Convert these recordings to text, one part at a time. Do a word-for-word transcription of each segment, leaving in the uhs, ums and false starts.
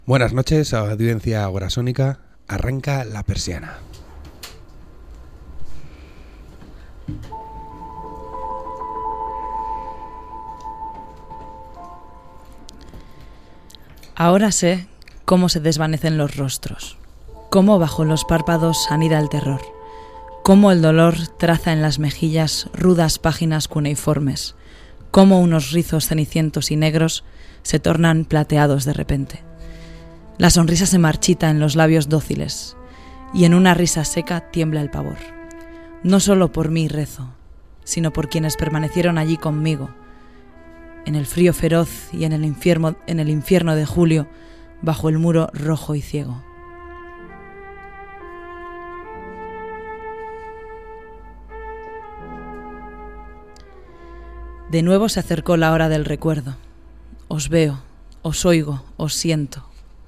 Buenas noches, audiencia agorasónica. Arranca La Persiana. Ahora sé cómo se desvanecen los rostros, cómo bajo los párpados anida el terror, cómo el dolor traza en las mejillas rudas páginas cuneiformes, cómo unos rizos cenicientos y negros se tornan plateados de repente. La sonrisa se marchita en los labios dóciles, y en una risa seca tiembla el pavor. No solo por mí rezo, sino por quienes permanecieron allí conmigo, en el frío feroz y en el infierno, en el infierno de julio, bajo el muro rojo y ciego. De nuevo se acercó la hora del recuerdo. Os veo, os oigo, os siento.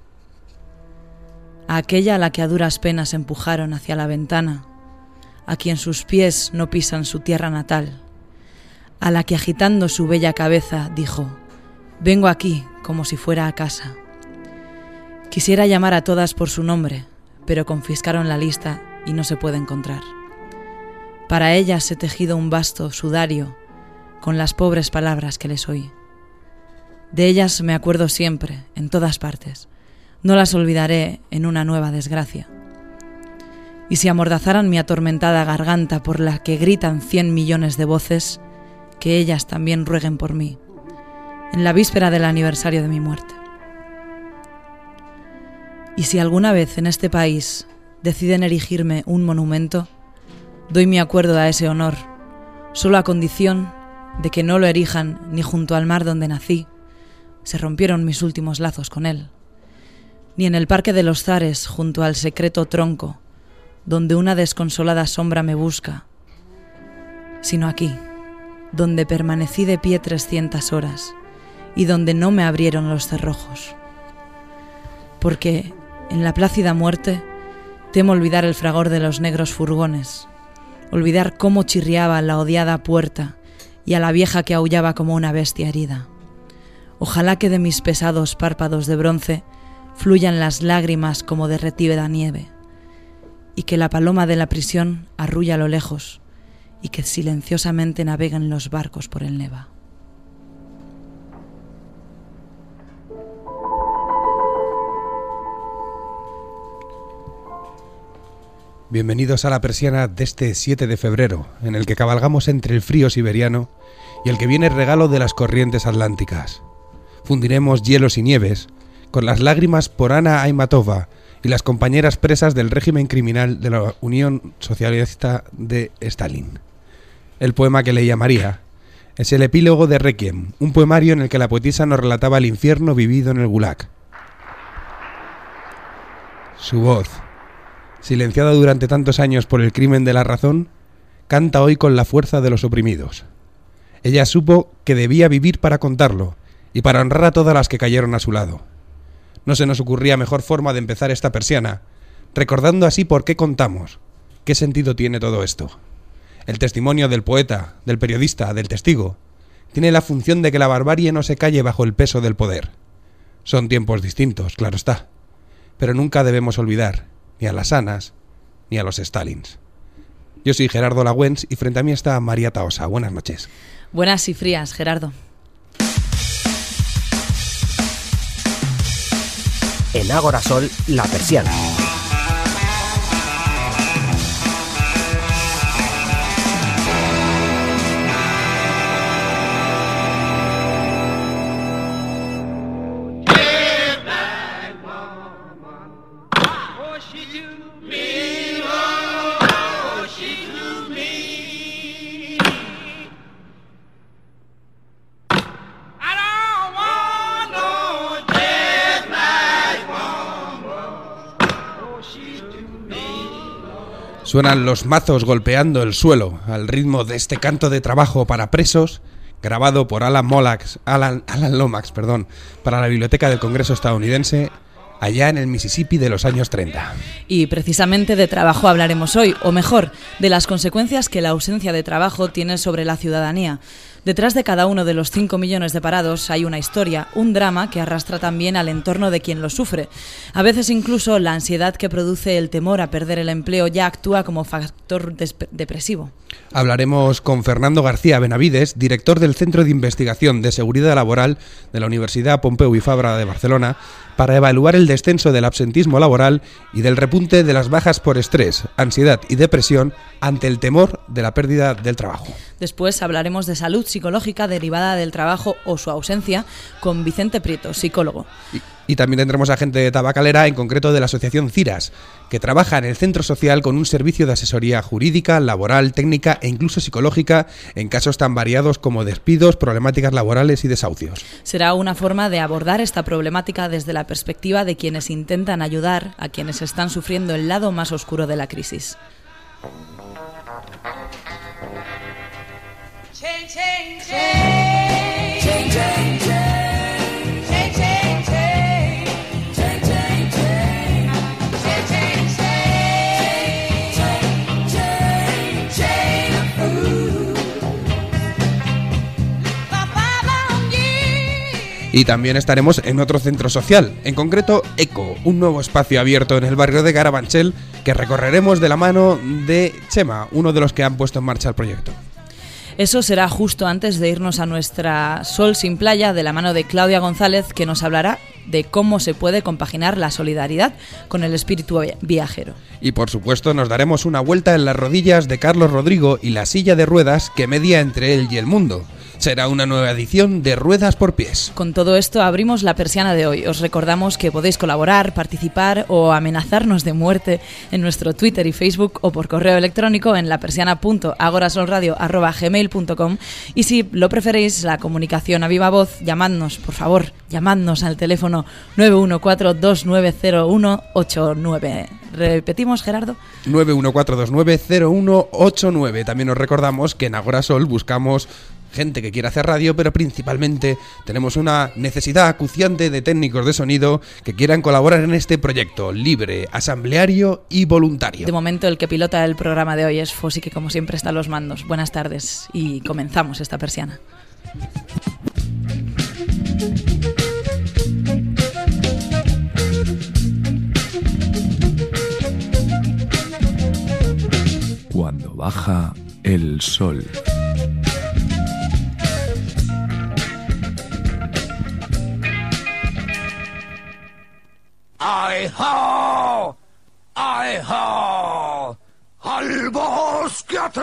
A aquella a la que a duras penas empujaron hacia la ventana, a quien sus pies no pisan su tierra natal, a la que agitando su bella cabeza dijo: vengo aquí como si fuera a casa. Quisiera llamar a todas por su nombre, pero confiscaron la lista y no se puede encontrar. Para ellas he tejido un vasto sudario con las pobres palabras que les oí. De ellas me acuerdo siempre, en todas partes. No las olvidaré en una nueva desgracia. Y si amordazaran mi atormentada garganta por la que gritan cien millones de voces, que ellas también rueguen por mí, en la víspera del aniversario de mi muerte. Y si alguna vez en este país deciden erigirme un monumento, doy mi acuerdo a ese honor, solo a condición de que no lo erijan ni junto al mar donde nací, se rompieron mis últimos lazos con él, ni en el Parque de los Zares junto al secreto tronco, donde una desconsolada sombra me busca, sino aquí, donde permanecí de pie trescientas horas y donde no me abrieron los cerrojos. Porque en la plácida muerte temo olvidar el fragor de los negros furgones, olvidar cómo chirriaba la odiada puerta y a la vieja que aullaba como una bestia herida. Ojalá que de mis pesados párpados de bronce fluyan las lágrimas como derretida nieve, y que la paloma de la prisión arrulla a lo lejos, y que silenciosamente naveguen los barcos por el Neva. Bienvenidos a La Persiana de este siete de febrero, en el que cabalgamos entre el frío siberiano y el que viene regalo de las corrientes atlánticas. Fundiremos hielos y nieves con las lágrimas por Ana Aymatova y las compañeras presas del régimen criminal de la Unión Socialista de Stalin. El poema que leía María es el epílogo de Requiem, un poemario en el que la poetisa nos relataba el infierno vivido en el Gulag. Su voz, silenciada durante tantos años por el crimen de la razón, canta hoy con la fuerza de los oprimidos. Ella supo que debía vivir para contarlo y para honrar a todas las que cayeron a su lado. No se nos ocurría mejor forma de empezar esta persiana, recordando así por qué contamos, qué sentido tiene todo esto. El testimonio del poeta, del periodista, del testigo, tiene la función de que la barbarie no se calle bajo el peso del poder. Son tiempos distintos, claro está, pero nunca debemos olvidar ni a las Anas ni a los Stalins. Yo soy Gerardo Lagüens y frente a mí está María Tahosa. Buenas noches. Buenas y frías, Gerardo. En Ágora Sol, La Persiana. Suenan los mazos golpeando el suelo al ritmo de este canto de trabajo para presos, grabado por Alan, Molax, Alan, Alan Lomax perdón, para la Biblioteca del Congreso estadounidense, allá en el Mississippi de los años treinta. Y precisamente de trabajo hablaremos hoy, o mejor, de las consecuencias que la ausencia de trabajo tiene sobre la ciudadanía. Detrás de cada uno de los cinco millones de parados hay una historia, un drama que arrastra también al entorno de quien lo sufre. A veces incluso la ansiedad que produce el temor a perder el empleo ya actúa como factor depresivo. Hablaremos con Fernando García Benavides, director del Centro de Investigación de Seguridad Laboral de la Universidad Pompeu y Fabra de Barcelona, para evaluar el descenso del absentismo laboral y del repunte de las bajas por estrés, ansiedad y depresión ante el temor de la pérdida del trabajo. Después hablaremos de salud psicológica derivada del trabajo o su ausencia con Vicente Prieto, psicólogo. Y, y también tendremos a gente tabacalera, en concreto de la asociación CIRAS, que trabaja en el centro social con un servicio de asesoría jurídica, laboral, técnica e incluso psicológica en casos tan variados como despidos, problemáticas laborales y desahucios. Será una forma de abordar esta problemática desde la perspectiva de quienes intentan ayudar a quienes están sufriendo el lado más oscuro de la crisis. Y también estaremos en otro centro social, en concreto ECO, un nuevo espacio abierto en el barrio de Carabanchel que recorreremos de la mano de Chema, uno de los que han puesto en marcha el proyecto. Eso será justo antes de irnos a nuestra Sol sin Playa de la mano de Claudia González, que nos hablará de cómo se puede compaginar la solidaridad con el espíritu viajero. Y por supuesto nos daremos una vuelta en las rodillas de Carlos Rodrigo y la silla de ruedas que media entre él y el mundo. Será una nueva edición de Ruedas por Pies. Con todo esto abrimos la persiana de hoy. Os recordamos que podéis colaborar, participar o amenazarnos de muerte en nuestro Twitter y Facebook o por correo electrónico en lapersiana punto agorasolradio arroba gmail punto com, y si lo preferéis la comunicación a viva voz, llamadnos, por favor, llamadnos al teléfono nueve uno cuatro dos nueve cero uno ocho nueve. Repetimos, Gerardo. nueve uno cuatro dos nueve cero uno ocho nueve. También os recordamos que en Agorasol buscamos gente que quiera hacer radio, pero principalmente tenemos una necesidad acuciante de técnicos de sonido que quieran colaborar en este proyecto libre, asambleario y voluntario. De momento el que pilota el programa de hoy es Fosi, que como siempre está a los mandos. Buenas tardes y comenzamos esta persiana. Cuando baja el sol. ¡Ay, ho! ¡Ay, ho! ¡Al bosque a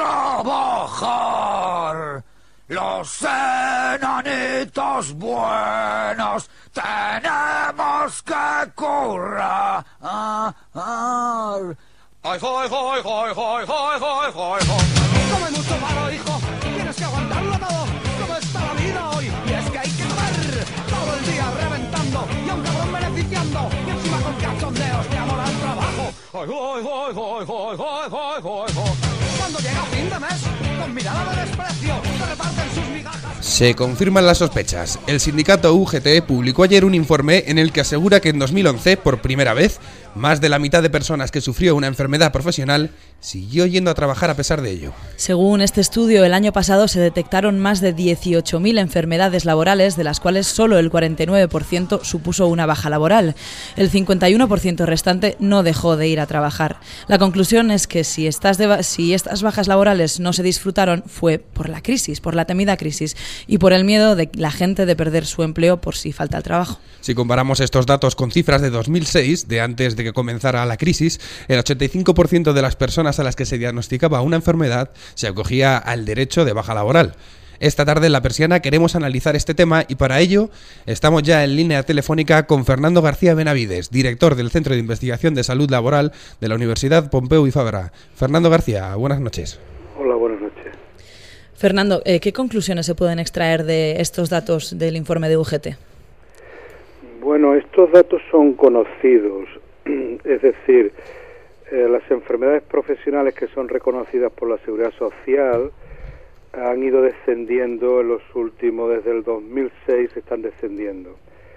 trabajar! Los enanitos buenos tenemos que currar. ¡Ay, ho, ay, ho, ay, ho, ay, ho, ay, ho, ay, ho! Come mucho malo, hijo. Tienes que aguantarlo todo. ¿Cómo está la vida hoy? Y es que hay que comer. Todo el día reventando y a un cabrón beneficiando. Y encima con cachondeos que amor al trabajo. ¡Ay, ay, ay, ay, ay, ay, ay, ay! Cuando llega fin de mes, con mirada de desprecio, se reparten sus migajas. Se confirman las sospechas. El sindicato U G T publicó ayer un informe en el que asegura que en dos mil once, por primera vez, más de la mitad de personas que sufrió una enfermedad profesional siguió yendo a trabajar a pesar de ello. Según este estudio, el año pasado se detectaron más de dieciocho mil enfermedades laborales, de las cuales solo el cuarenta y nueve por ciento supuso una baja laboral. El cincuenta y uno por ciento restante no dejó de ir a trabajar. La conclusión es que si estas, de, si estas bajas laborales no se disfrutaron fue por la crisis, por la temida crisis y por el miedo de la gente de perder su empleo por si falta el trabajo. Si comparamos estos datos con cifras de dos mil seis, de antes de que comenzara la crisis, el ochenta y cinco por ciento de las personas a las que se diagnosticaba una enfermedad se acogía al derecho de baja laboral. Esta tarde en La Persiana queremos analizar este tema y para ello estamos ya en línea telefónica con Fernando García Benavides, director del Centro de Investigación de Salud Laboral de la Universidad Pompeu y Fabra. Fernando García, buenas noches. Hola, buenas noches. Fernando, eh, ¿qué conclusiones se pueden extraer de estos datos del informe de U G T? Bueno, estos datos son conocidos, es decir, eh, las enfermedades profesionales que son reconocidas por la Seguridad Social han ido descendiendo en los últimos, desde el dos mil seis están descendiendo,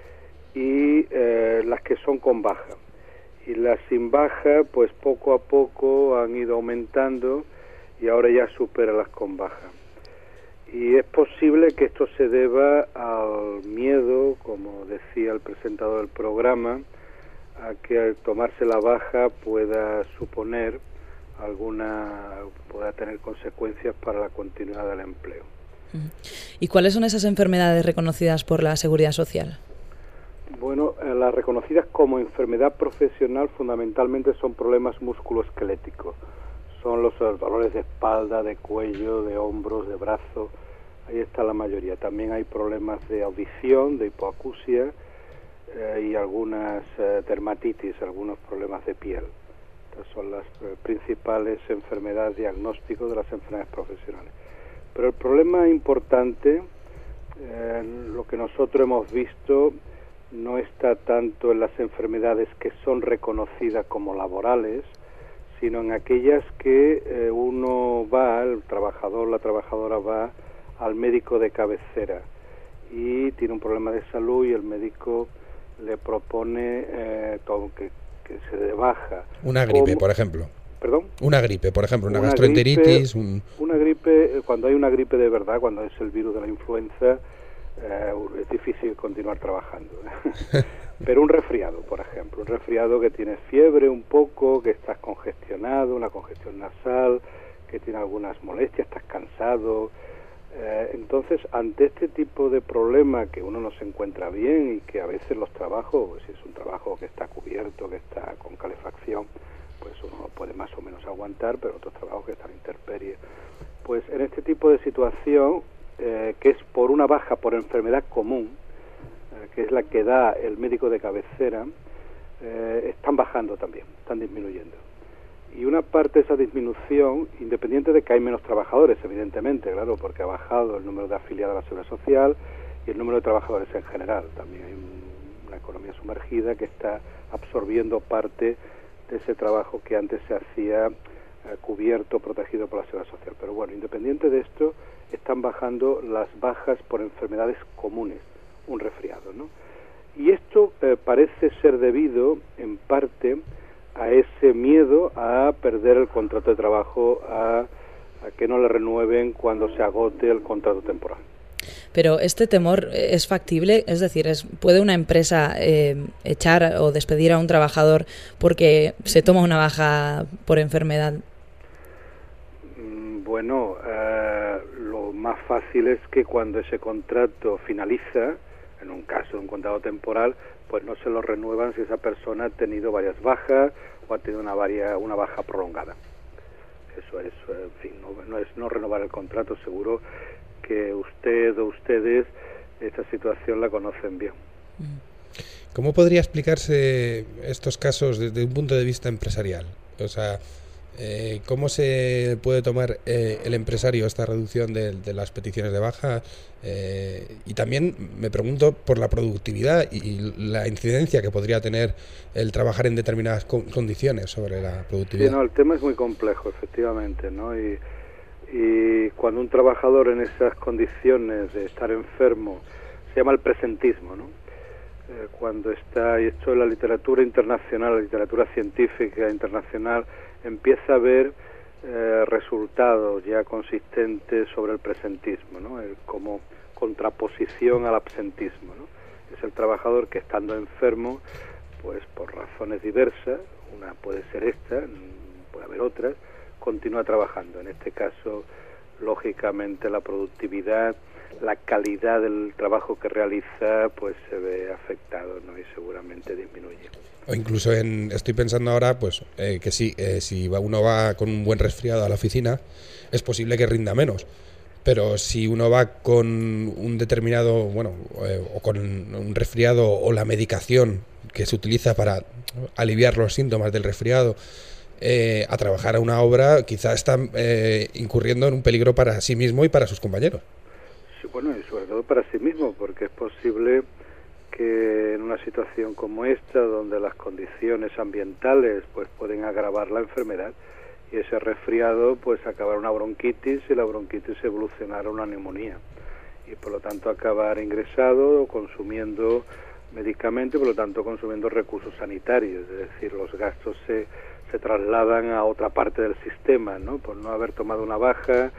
y eh, las que son con baja. Y las sin baja, pues poco a poco han ido aumentando y ahora ya supera las con baja. Y es posible que esto se deba al miedo, como decía el presentador del programa, a que al tomarse la baja pueda suponer alguna, pueda tener consecuencias para la continuidad del empleo. ¿Y cuáles son esas enfermedades reconocidas por la Seguridad Social? Bueno, eh, las reconocidas como enfermedad profesional fundamentalmente son problemas musculoesqueléticos. Son los eh, dolores de espalda, de cuello, de hombros, de brazos. Ahí está la mayoría. También hay problemas de audición, de hipoacusia eh, y algunas eh, dermatitis, algunos problemas de piel. Estas son las eh, principales enfermedades diagnósticos de las enfermedades profesionales. Pero el problema importante, eh, lo que nosotros hemos visto, no está tanto en las enfermedades que son reconocidas como laborales, sino en aquellas que eh, uno va, el trabajador, la trabajadora va al médico de cabecera y tiene un problema de salud y el médico le propone eh, todo, que, que se dé baja. Una gripe, ¿Cómo? por ejemplo. ¿Perdón? Una gripe, por ejemplo, una, una gastroenteritis. Gripe, un... Una gripe, cuando hay una gripe de verdad, cuando es el virus de la influenza, eh, es difícil continuar trabajando. Pero un resfriado, por ejemplo, un resfriado que tienes fiebre un poco, que estás congestionado, una congestión nasal, que tiene algunas molestias, estás cansado. Eh, entonces, ante este tipo de problema que uno no se encuentra bien y que a veces los trabajos, si es un trabajo que está cubierto, que está con calefacción, pues uno lo puede más o menos aguantar, pero otros trabajos que están en intemperie. Pues en este tipo de situación, eh, que es por una baja por enfermedad común, eh, que es la que da el médico de cabecera, eh, están bajando también, están disminuyendo. Y una parte de esa disminución, independiente de que hay menos trabajadores, evidentemente, claro, porque ha bajado el número de afiliados a la Seguridad Social y el número de trabajadores en general. También hay un, una economía sumergida que está absorbiendo parte de ese trabajo que antes se hacía eh, cubierto, protegido por la Seguridad Social. Pero bueno, independiente de esto, están bajando las bajas por enfermedades comunes, un resfriado, ¿no? Y esto eh, parece ser debido, en parte, a ese miedo a perder el contrato de trabajo, a, a que no le renueven cuando se agote el contrato temporal. Pero este temor es factible, es decir, es, ¿puede una empresa eh, echar o despedir a un trabajador porque se toma una baja por enfermedad? Bueno, eh, lo más fácil es que cuando ese contrato finaliza, en un caso de un contrato temporal, pues no se lo renuevan si esa persona ha tenido varias bajas o ha tenido una, varia, una baja prolongada. Eso es, en fin, no, no es no renovar el contrato. Seguro que usted o ustedes esta situación la conocen bien. ¿Cómo podría explicarse estos casos desde un punto de vista empresarial? O sea, eh, ¿cómo se puede tomar eh, el empresario esta reducción de, de las peticiones de baja? Eh, y también me pregunto por la productividad y, y la incidencia que podría tener el trabajar en determinadas con, condiciones sobre la productividad. Sí, no, el tema es muy complejo, efectivamente, ¿no? Y, y cuando un trabajador en esas condiciones de estar enfermo, se llama el presentismo, ¿no? Eh, cuando está, y esto en la literatura internacional, la literatura científica internacional, empieza a ver eh, resultados ya consistentes sobre el presentismo, ¿no? El, como contraposición al absentismo, ¿no? Es el trabajador que, estando enfermo, pues por razones diversas, una puede ser esta, puede haber otras, continúa trabajando. En este caso, lógicamente, la productividad, la calidad del trabajo que realiza, pues se ve afectado, ¿no? Y seguramente disminuye. O incluso en, estoy pensando ahora, pues eh, que sí, eh, si uno va con un buen resfriado a la oficina, es posible que rinda menos. Pero si uno va con un determinado, bueno, eh, o con un resfriado o la medicación que se utiliza para aliviar los síntomas del resfriado, eh, a trabajar a una obra, quizá está eh, incurriendo en un peligro para sí mismo y para sus compañeros. Sí, bueno, y sobre todo para sí mismo, porque es posible que en una situación como esta, donde las condiciones ambientales pues pueden agravar la enfermedad, y ese resfriado pues acabar una bronquitis y la bronquitis evolucionar a una neumonía, y por lo tanto acabar ingresado o consumiendo medicamentos, por lo tanto consumiendo recursos sanitarios, es decir, los gastos se, se trasladan a otra parte del sistema, ¿no? Por no haber tomado una baja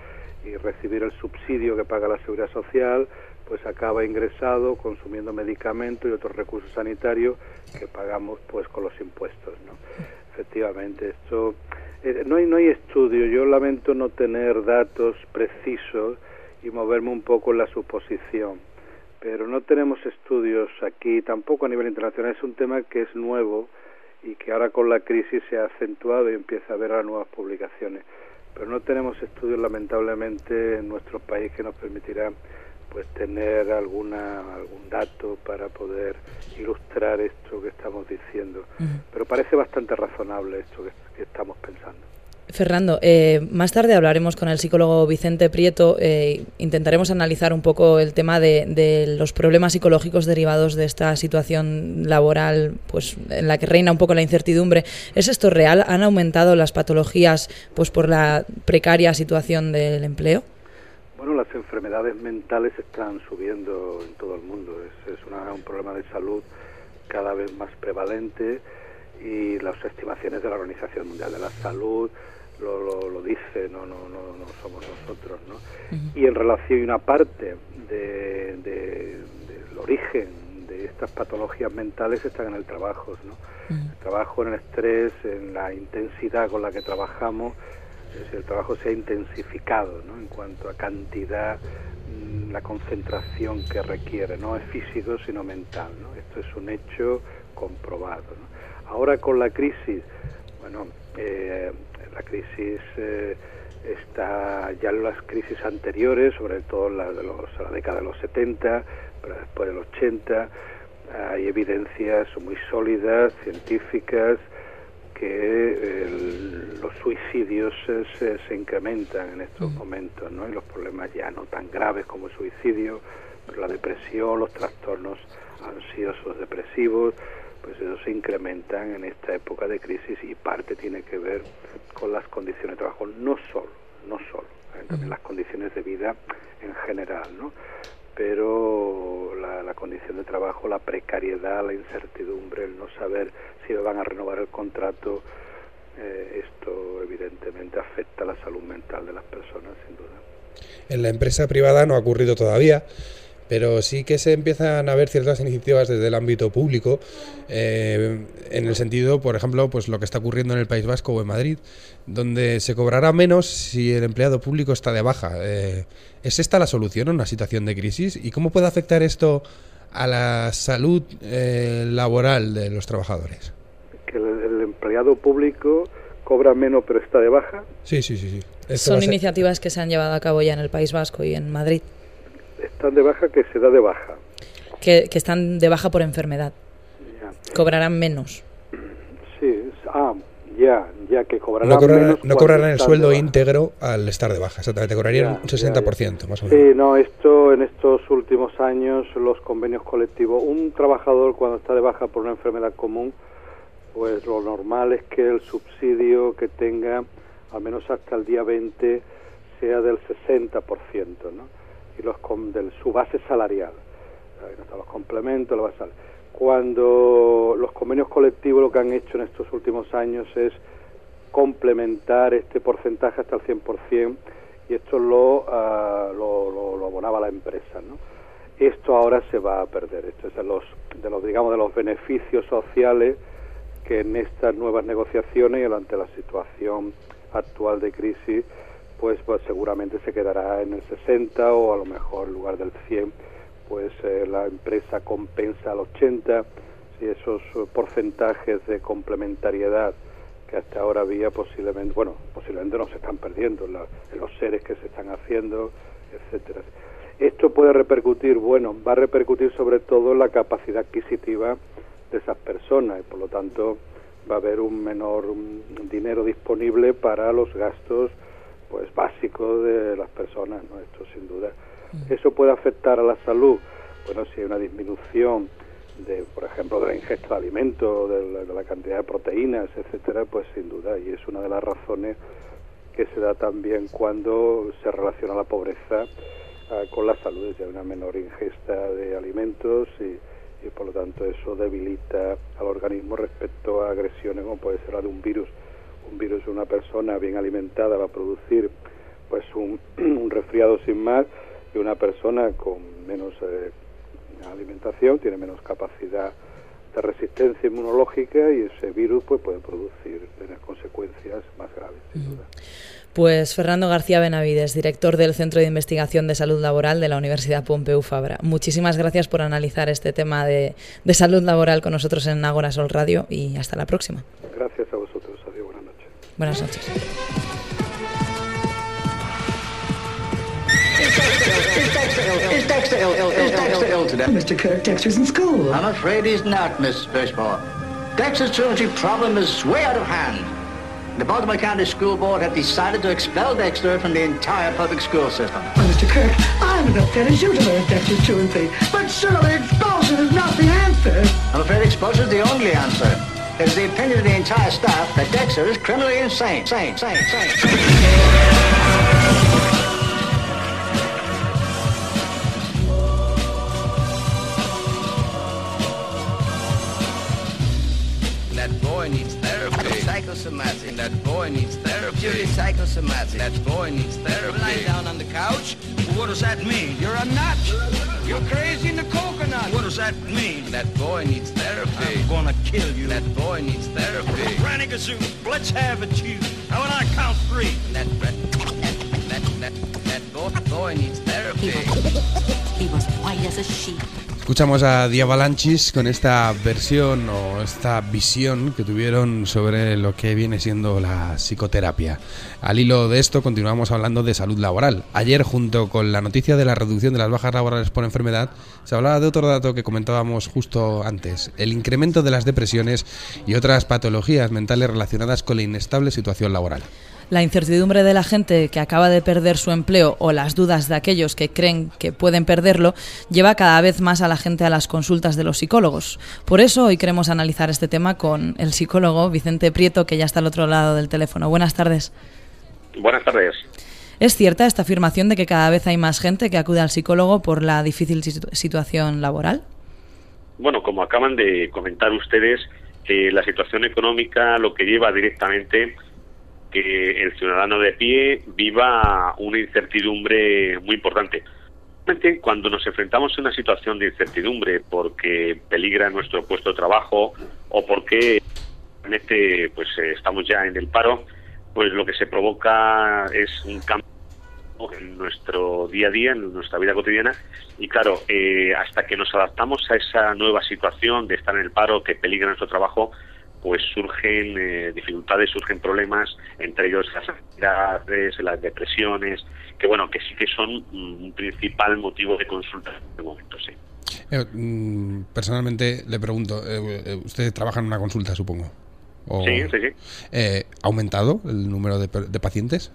y recibir el subsidio que paga la Seguridad Social, pues acaba ingresado consumiendo medicamentos y otros recursos sanitarios que pagamos pues con los impuestos, ¿no? Efectivamente, esto eh, no hay no hay estudio. Yo lamento no tener datos precisos y moverme un poco en la suposición, pero no tenemos estudios aquí, tampoco a nivel internacional. Es un tema que es nuevo y que ahora con la crisis se ha acentuado y empieza a haber ahora nuevas publicaciones, pero no tenemos estudios lamentablemente en nuestro país que nos permitirán pues tener alguna algún dato para poder ilustrar esto que estamos diciendo. Uh-huh. Pero parece bastante razonable esto que, que estamos pensando. Fernando, eh, más tarde hablaremos con el psicólogo Vicente Prieto, eh, intentaremos analizar un poco el tema de, de los problemas psicológicos derivados de esta situación laboral, pues en la que reina un poco la incertidumbre. ¿Es esto real? ¿Han aumentado las patologías pues por la precaria situación del empleo? Bueno, las enfermedades mentales están subiendo en todo el mundo. Es, es una, un problema de salud cada vez más prevalente y las estimaciones de la Organización Mundial de la Salud lo, lo, lo dice, no, no, no, no somos nosotros, ¿no? Uh-huh. Y en relación, y una parte de, de, del origen de estas patologías mentales están en el trabajo, ¿no? Uh-huh. El trabajo, en el estrés, en la intensidad con la que trabajamos. El trabajo se ha intensificado, ¿no? En cuanto a cantidad, la concentración que requiere, no es físico sino mental, ¿no? Esto es un hecho comprobado, ¿no? Ahora con la crisis, bueno, eh, la crisis eh, está ya en las crisis anteriores, sobre todo la de los, la década de los setenta, pero después del ochenta, hay evidencias muy sólidas, científicas, que el, los suicidios se, se, se incrementan en estos mm. momentos, ¿no? Y los problemas ya no tan graves como el suicidio, pero la depresión, los trastornos ansiosos depresivos, pues esos se incrementan en esta época de crisis y parte tiene que ver con las condiciones de trabajo, no solo, no solo, ¿eh? También mm. las condiciones de vida en general, ¿no? Pero la, la condición de trabajo, la precariedad, la incertidumbre, el no saber si me van a renovar el contrato, eh, esto evidentemente afecta a la salud mental de las personas, sin duda. En la empresa privada no ha ocurrido todavía, pero sí que se empiezan a ver ciertas iniciativas desde el ámbito público, eh, en el sentido, por ejemplo, pues lo que está ocurriendo en el País Vasco o en Madrid, donde se cobrará menos si el empleado público está de baja. Eh, ¿Es esta la solución en una situación de crisis? ¿Y cómo puede afectar esto a la salud eh, laboral de los trabajadores? Que el, el empleado público cobra menos pero está de baja. Sí, sí, sí. sí. Esto Son iniciativas que se han llevado a cabo ya en el País Vasco y en Madrid. Están de baja, que se da de baja. Que, que están de baja por enfermedad. Ya. Cobrarán menos. Sí, ah, ya, ya que cobrarán no cobrarán, menos. No cobrarán el sueldo íntegro al estar de baja, exactamente, cobrarían ya, un sesenta por ciento ya, ya. más o menos. Sí, no, esto en estos últimos años, los convenios colectivos, un trabajador cuando está de baja por una enfermedad común, pues lo normal es que el subsidio que tenga, al menos hasta el día veinte, sea del sesenta por ciento, ¿no? Y los de su base salarial, los complementos, la base salarial. Cuando los convenios colectivos lo que han hecho en estos últimos años es complementar este porcentaje hasta el cien por ciento, y esto lo, uh, lo, lo, lo abonaba la empresa, ¿no? Esto ahora se va a perder. Esto es de los, de los, digamos, de los beneficios sociales que en estas nuevas negociaciones y ante la situación actual de crisis, pues, pues seguramente se quedará en el sesenta o a lo mejor en lugar del cien, pues eh, la empresa compensa al ochenta, si esos uh, porcentajes de complementariedad que hasta ahora había posiblemente, bueno, posiblemente no se están perdiendo en, la, en los seres que se están haciendo, etcétera. Esto puede repercutir, bueno, va a repercutir sobre todo en la capacidad adquisitiva de esas personas y por lo tanto va a haber un menor un dinero disponible para los gastos pues básicos de las personas, ¿no? Esto sin duda. ¿Eso puede afectar a la salud? Bueno, si hay una disminución de, por ejemplo, de la ingesta de alimentos, de la, de la cantidad de proteínas, etcétera, pues sin duda, y es una de las razones que se da también cuando se relaciona la pobreza uh, con la salud, si hay una menor ingesta de alimentos y, y por lo tanto eso debilita al organismo respecto a agresiones como puede ser la de un virus. Un virus, una persona bien alimentada va a producir pues un, un resfriado sin más, y una persona con menos eh, alimentación tiene menos capacidad de resistencia inmunológica, y ese virus pues puede producir, tener consecuencias más graves, sin duda. Pues Fernando García Benavides, director del Centro de Investigación de Salud Laboral de la Universidad Pompeu Fabra. Muchísimas gracias por analizar este tema de, de salud laboral con nosotros en Ágora Sol Radio, y hasta la próxima. Gracias a vosotros. Adiós, buenas noches. Buenas noches. Is Dexter ill, ill, ill, Dexter ill today? Mister Kirk, Dexter's in school. I'm afraid he's not, Miss Birchmore. Dexter's truancy problem is way out of hand. The Baltimore County School Board have decided to expel Dexter from the entire public school system. Well, Mister Kirk, I'm as upset as you to learn Dexter's truancy, but surely expulsion is not the answer. I'm afraid expulsion is the only answer. It's the opinion of the entire staff that Dexter is criminally insane. Insane, insane, insane. That boy needs therapy. Psychosomatic. That boy needs therapy. Purely psychosomatic. That boy needs therapy. Lying down on the couch? What does that mean? You're a nut. You're crazy in the coconut. What does that mean? That boy needs therapy. I'm gonna kill you. That boy needs therapy. Granny Gazoo, let's have it, you. Now when I count three. That that that that, that boy, boy needs therapy. He was white as a sheet. Escuchamos a The Avalanches con esta versión o esta visión que tuvieron sobre lo que viene siendo la psicoterapia. Al hilo de esto continuamos hablando de salud laboral. Ayer, junto con la noticia de la reducción de las bajas laborales por enfermedad, se hablaba de otro dato que comentábamos justo antes: el incremento de las depresiones y otras patologías mentales relacionadas con la inestable situación laboral. La incertidumbre de la gente que acaba de perder su empleo o las dudas de aquellos que creen que pueden perderlo lleva cada vez más a la gente a las consultas de los psicólogos. Por eso hoy queremos analizar este tema con el psicólogo Vicente Prieto, que ya está al otro lado del teléfono. Buenas tardes. Buenas tardes. ¿Es cierta esta afirmación de que cada vez hay más gente que acude al psicólogo por la difícil situ- situación laboral? Bueno, como acaban de comentar ustedes, eh, la situación económica lo que lleva directamente que el ciudadano de pie viva una incertidumbre muy importante. Cuando nos enfrentamos a una situación de incertidumbre porque peligra nuestro puesto de trabajo o porque realmente pues estamos ya en el paro, pues lo que se provoca es un cambio en nuestro día a día, en nuestra vida cotidiana, y claro, eh, hasta que nos adaptamos a esa nueva situación de estar en el paro que peligra nuestro trabajo, pues surgen eh, dificultades, surgen problemas, entre ellos las ansiedades, las depresiones, que bueno, que sí que son un principal motivo de consulta en este momento, sí. Eh, personalmente le pregunto, eh, usted trabaja en una consulta, supongo. O, sí, sí, sí. Eh, ¿Ha aumentado el número de, de pacientes?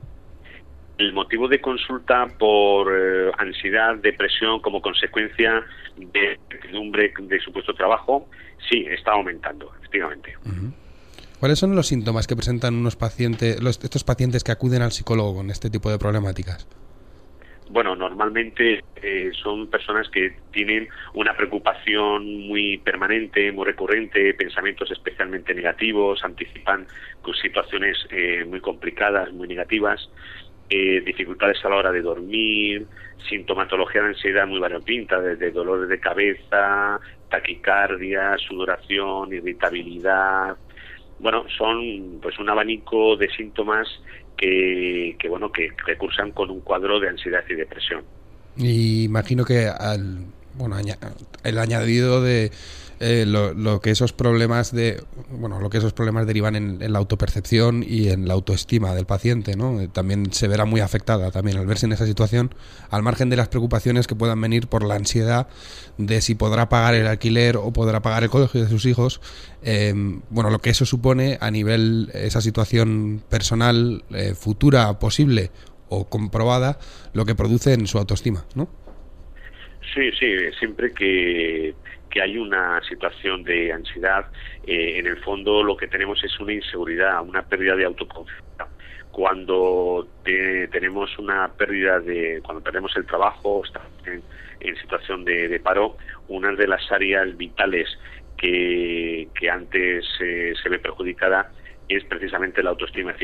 El motivo de consulta por eh, ansiedad, depresión como consecuencia de incertidumbre de su puesto de trabajo, sí, está aumentando, efectivamente. Uh-huh. ¿Cuáles son los síntomas que presentan unos pacientes, los, estos pacientes que acuden al psicólogo con este tipo de problemáticas? Bueno, normalmente eh, son personas que tienen una preocupación muy permanente, muy recurrente, pensamientos especialmente negativos, anticipan con situaciones eh, muy complicadas, muy negativas. Eh, dificultades a la hora de dormir, sintomatología de ansiedad muy variopinta, desde dolores de cabeza, taquicardia, sudoración, irritabilidad. Bueno, son pues un abanico de síntomas que, que bueno que recursan con un cuadro de ansiedad y depresión. Y imagino que al bueno aña, el añadido de Eh, lo, lo que esos problemas de bueno lo que esos problemas derivan en, en la autopercepción y en la autoestima del paciente, ¿no? Eh, también se verá muy afectada también al verse en esa situación, al margen de las preocupaciones que puedan venir por la ansiedad de si podrá pagar el alquiler o podrá pagar el colegio de sus hijos. Eh, bueno, lo que eso supone a nivel, esa situación personal eh, futura, posible o comprobada, lo que produce en su autoestima, ¿no? Sí, sí, siempre que que hay una situación de ansiedad, eh, en el fondo lo que tenemos es una inseguridad, una pérdida de autoconfianza. Cuando te, tenemos una pérdida de, cuando perdemos el trabajo, estamos en, en situación de, de paro, una de las áreas vitales que, que antes eh, se ve perjudicada es precisamente la autoestima, es decir,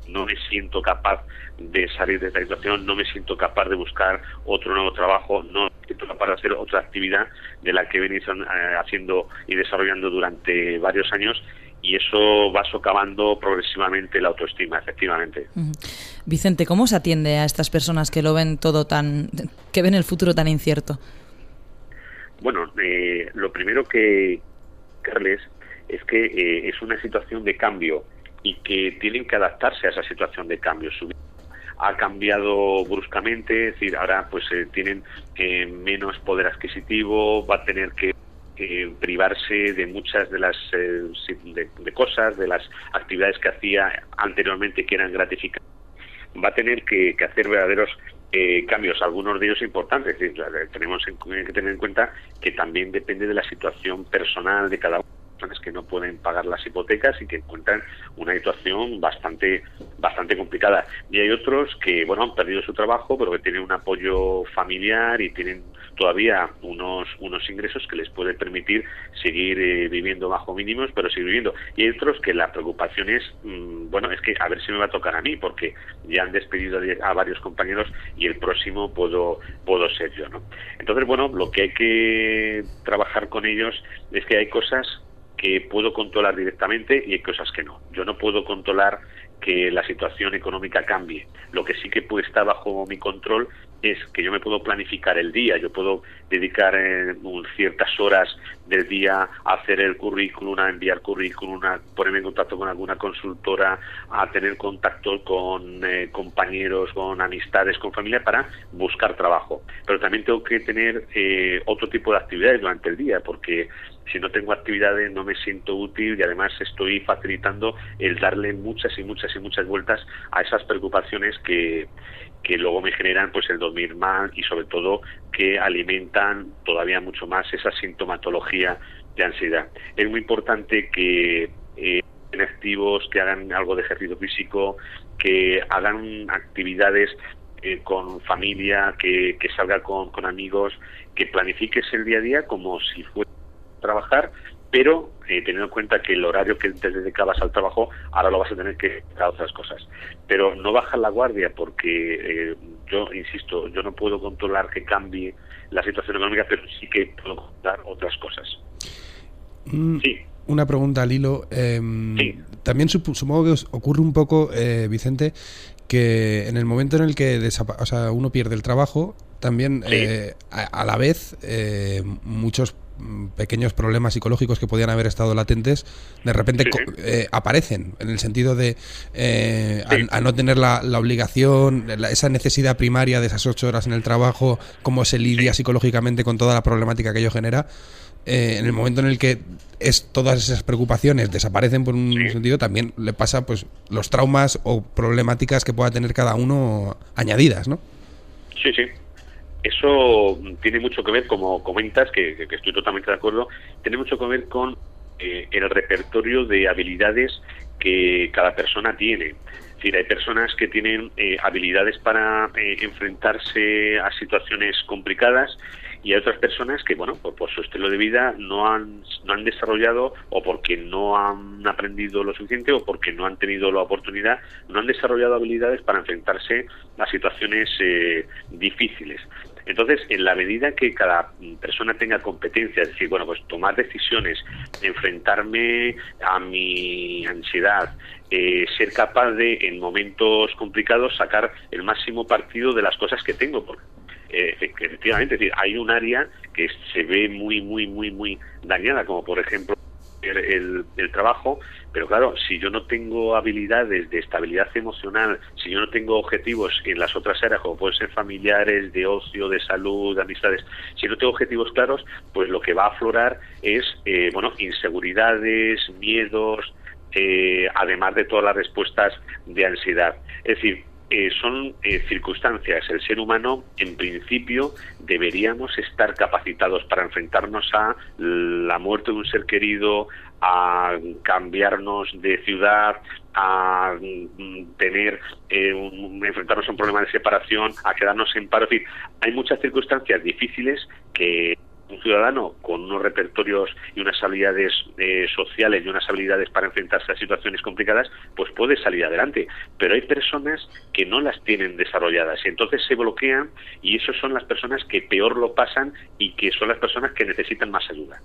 no me siento capaz de salir de esta situación, no me siento capaz de buscar otro nuevo trabajo, no me siento capaz de hacer otra actividad de la que he venido eh, haciendo y desarrollando durante varios años, y eso va socavando progresivamente la autoestima, efectivamente. Uh-huh. Vicente, ¿cómo se atiende a estas personas que lo ven todo tan, que ven el futuro tan incierto? Bueno, eh, lo primero que, Carles, es que eh, es una situación de cambio y que tienen que adaptarse a esa situación de cambio. Su vida ha cambiado bruscamente, es decir, ahora pues eh, tienen eh, menos poder adquisitivo, va a tener que eh, privarse de muchas de las eh, de, de cosas, de las actividades que hacía anteriormente que eran gratificantes. Va a tener que, que hacer verdaderos eh, cambios, algunos de ellos importantes. Es decir, tenemos que tener en cuenta que también depende de la situación personal de cada uno. Personas que no pueden pagar las hipotecas y que encuentran una situación bastante bastante complicada, y hay otros que bueno han perdido su trabajo pero que tienen un apoyo familiar y tienen todavía unos unos ingresos que les pueden permitir seguir eh, viviendo bajo mínimos, pero seguir viviendo, y hay otros que la preocupación es mmm, bueno, es que a ver si me va a tocar a mí, porque ya han despedido a varios compañeros y el próximo puedo puedo ser yo, ¿no? Entonces bueno, lo que hay que trabajar con ellos es que hay cosas que puedo controlar directamente y hay cosas que no. Yo no puedo controlar que la situación económica cambie. Lo que sí que puede estar bajo mi control es que yo me puedo planificar el día, yo puedo dedicar eh, ciertas horas del día a hacer el currículum, a enviar currículum, a ponerme en contacto con alguna consultora, a tener contacto con eh, compañeros, con amistades, con familia para buscar trabajo. Pero también tengo que tener eh, otro tipo de actividades durante el día, porque si no tengo actividades no me siento útil y además estoy facilitando el darle muchas y muchas y muchas vueltas a esas preocupaciones que que luego me generan pues el dormir mal y sobre todo que alimentan todavía mucho más esa sintomatología de ansiedad. Es muy importante que eh, estén activos, que hagan algo de ejercicio físico, que hagan actividades eh, con familia, que, que salga con, con amigos, que planifiques el día a día como si fuera a trabajar, pero eh, teniendo en cuenta que el horario que te dedicabas al trabajo ahora lo vas a tener que dedicar a otras cosas, pero no bajar la guardia, porque eh, yo insisto, yo no puedo controlar que cambie la situación económica, pero sí que puedo controlar otras cosas. Mm, sí. Una pregunta al hilo. Eh, sí. También sup- supongo que os ocurre un poco, eh, Vicente, que en el momento en el que desapa- o sea, uno pierde el trabajo, también sí. eh, a, a la vez eh, muchos pequeños problemas psicológicos que podían haber estado latentes de repente sí, sí. Eh, aparecen, en el sentido de eh, sí. a, a no tener la, la obligación, la, esa necesidad primaria de esas ocho horas en el trabajo, cómo se lidia sí. psicológicamente con toda la problemática que ello genera. Eh, en el momento en el que es todas esas preocupaciones desaparecen por un sí. sentido, también le pasa pues los traumas o problemáticas que pueda tener cada uno añadidas, ¿no? Sí, sí. Eso tiene mucho que ver, como comentas, que, que estoy totalmente de acuerdo, tiene mucho que ver con eh, el repertorio de habilidades que cada persona tiene. Es decir, hay personas que tienen eh, habilidades para eh, enfrentarse a situaciones complicadas, y hay otras personas que, bueno, por, por su estilo de vida no han no han desarrollado, o porque no han aprendido lo suficiente, o porque no han tenido la oportunidad, no han desarrollado habilidades para enfrentarse a situaciones eh, difíciles. Entonces, en la medida que cada persona tenga competencia, es decir, bueno, pues tomar decisiones, enfrentarme a mi ansiedad, eh, ser capaz de, en momentos complicados, sacar el máximo partido de las cosas que tengo, porque eh, efectivamente, es decir, hay un área que se ve muy, muy, muy, muy dañada, como por ejemplo el, el, el trabajo, pero claro, si yo no tengo habilidades de estabilidad emocional, si yo no tengo objetivos en las otras áreas, como pueden ser familiares, de ocio, de salud, de amistades, si no tengo objetivos claros, pues lo que va a aflorar es, eh, bueno, inseguridades, miedos, eh, además de todas las respuestas de ansiedad. Es decir, Eh, son eh, circunstancias. El ser humano, en principio, deberíamos estar capacitados para enfrentarnos a la muerte de un ser querido, a cambiarnos de ciudad, a mm, tener eh, un, enfrentarnos a un problema de separación, a quedarnos en paro. Es decir, hay muchas circunstancias difíciles que un ciudadano con unos repertorios y unas habilidades eh, sociales y unas habilidades para enfrentarse a situaciones complicadas, pues puede salir adelante. Pero hay personas que no las tienen desarrolladas y entonces se bloquean, y esas son las personas que peor lo pasan y que son las personas que necesitan más ayuda.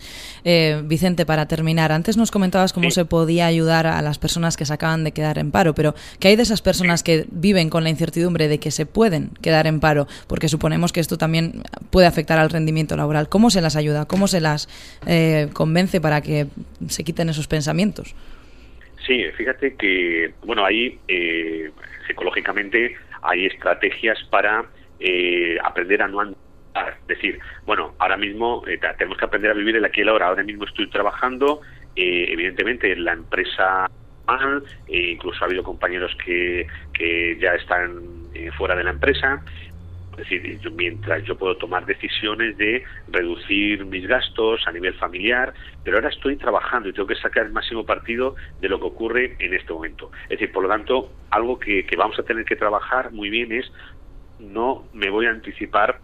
Eh, Vicente, para terminar, antes nos comentabas cómo sí. se podía ayudar a las personas que se acaban de quedar en paro, pero ¿qué hay de esas personas que viven con la incertidumbre de que se pueden quedar en paro? Porque suponemos que esto también puede afectar al rendimiento laboral. ¿Cómo se las ayuda? ¿Cómo se las eh, convence para que se quiten esos pensamientos? Sí, fíjate que, bueno, ahí eh, psicológicamente hay estrategias para eh, aprender a no andar. Es decir, bueno, ahora mismo eh, tenemos que aprender a vivir el aquí y el ahora. Ahora mismo estoy trabajando, eh, evidentemente en la empresa mal, eh, incluso ha habido compañeros que, que ya están eh, fuera de la empresa. Es decir, yo, mientras yo puedo tomar decisiones de reducir mis gastos a nivel familiar, pero ahora estoy trabajando y tengo que sacar el máximo partido de lo que ocurre en este momento. Es decir, por lo tanto, algo que, que vamos a tener que trabajar muy bien es no me voy a anticipar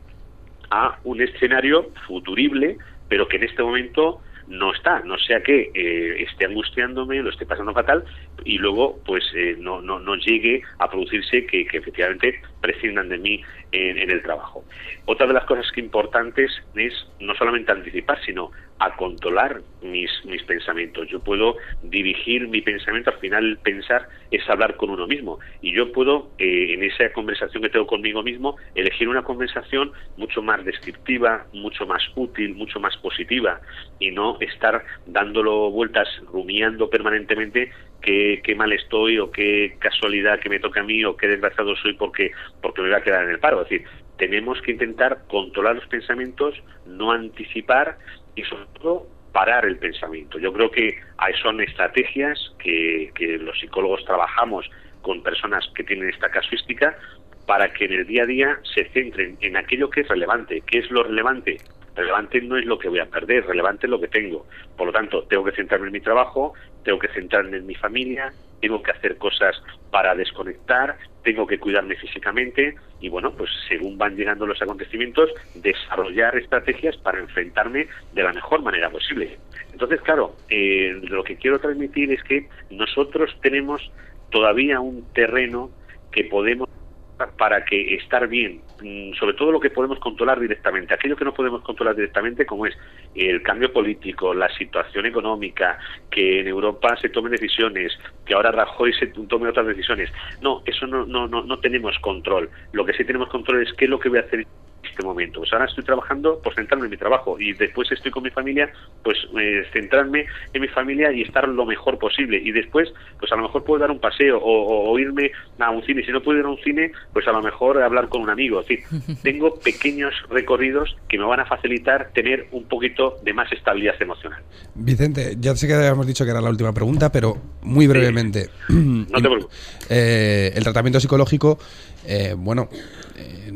a un escenario futurible, pero que en este momento no está, no sea que eh, esté angustiándome, lo esté pasando fatal y luego pues eh, no, no, no llegue a producirse que, que efectivamente prescindan de mí en, en el trabajo. Otra de las cosas que importantes es no solamente anticipar, sino a controlar mis, mis pensamientos. Yo puedo dirigir mi pensamiento, al final el pensar es hablar con uno mismo, y yo puedo, eh, en esa conversación que tengo conmigo mismo, elegir una conversación mucho más descriptiva, mucho más útil, mucho más positiva, y no estar dándolo vueltas, rumiando permanentemente qué, qué mal estoy, o qué casualidad que me toca a mí, o qué desgraciado soy porque, porque me voy a quedar en el paro. Es decir, tenemos que intentar controlar los pensamientos, no anticipar y sobre todo parar el pensamiento. Yo creo que son estrategias que, que los psicólogos trabajamos con personas que tienen esta casuística para que en el día a día se centren en aquello que es relevante. ¿Qué es lo relevante? Relevante no es lo que voy a perder, relevante es lo que tengo. Por lo tanto, tengo que centrarme en mi trabajo, tengo que centrarme en mi familia, tengo que hacer cosas para desconectar, tengo que cuidarme físicamente y, bueno, pues según van llegando los acontecimientos, desarrollar estrategias para enfrentarme de la mejor manera posible. Entonces, claro, eh, lo que quiero transmitir es que nosotros tenemos todavía un terreno que podemos para que estar bien, sobre todo lo que podemos controlar directamente, aquello que no podemos controlar directamente, como es el cambio político, la situación económica, que en Europa se tomen decisiones, que ahora Rajoy se tome otras decisiones. No, eso no, no, no, no tenemos control. Lo que sí tenemos control es qué es lo que voy a hacer en este momento. Pues ahora estoy trabajando, pues centrarme en mi trabajo, y después estoy con mi familia, pues eh, centrarme en mi familia y estar lo mejor posible, y después pues a lo mejor puedo dar un paseo o, o, o irme a un cine. Si no puedo ir a un cine, pues a lo mejor hablar con un amigo. Es decir, tengo pequeños recorridos que me van a facilitar tener un poquito de más estabilidad emocional. Vicente, ya sé que habíamos dicho que era la última pregunta, pero muy brevemente. Sí. No te preocupes. Eh, el tratamiento psicológico, eh, bueno, eh,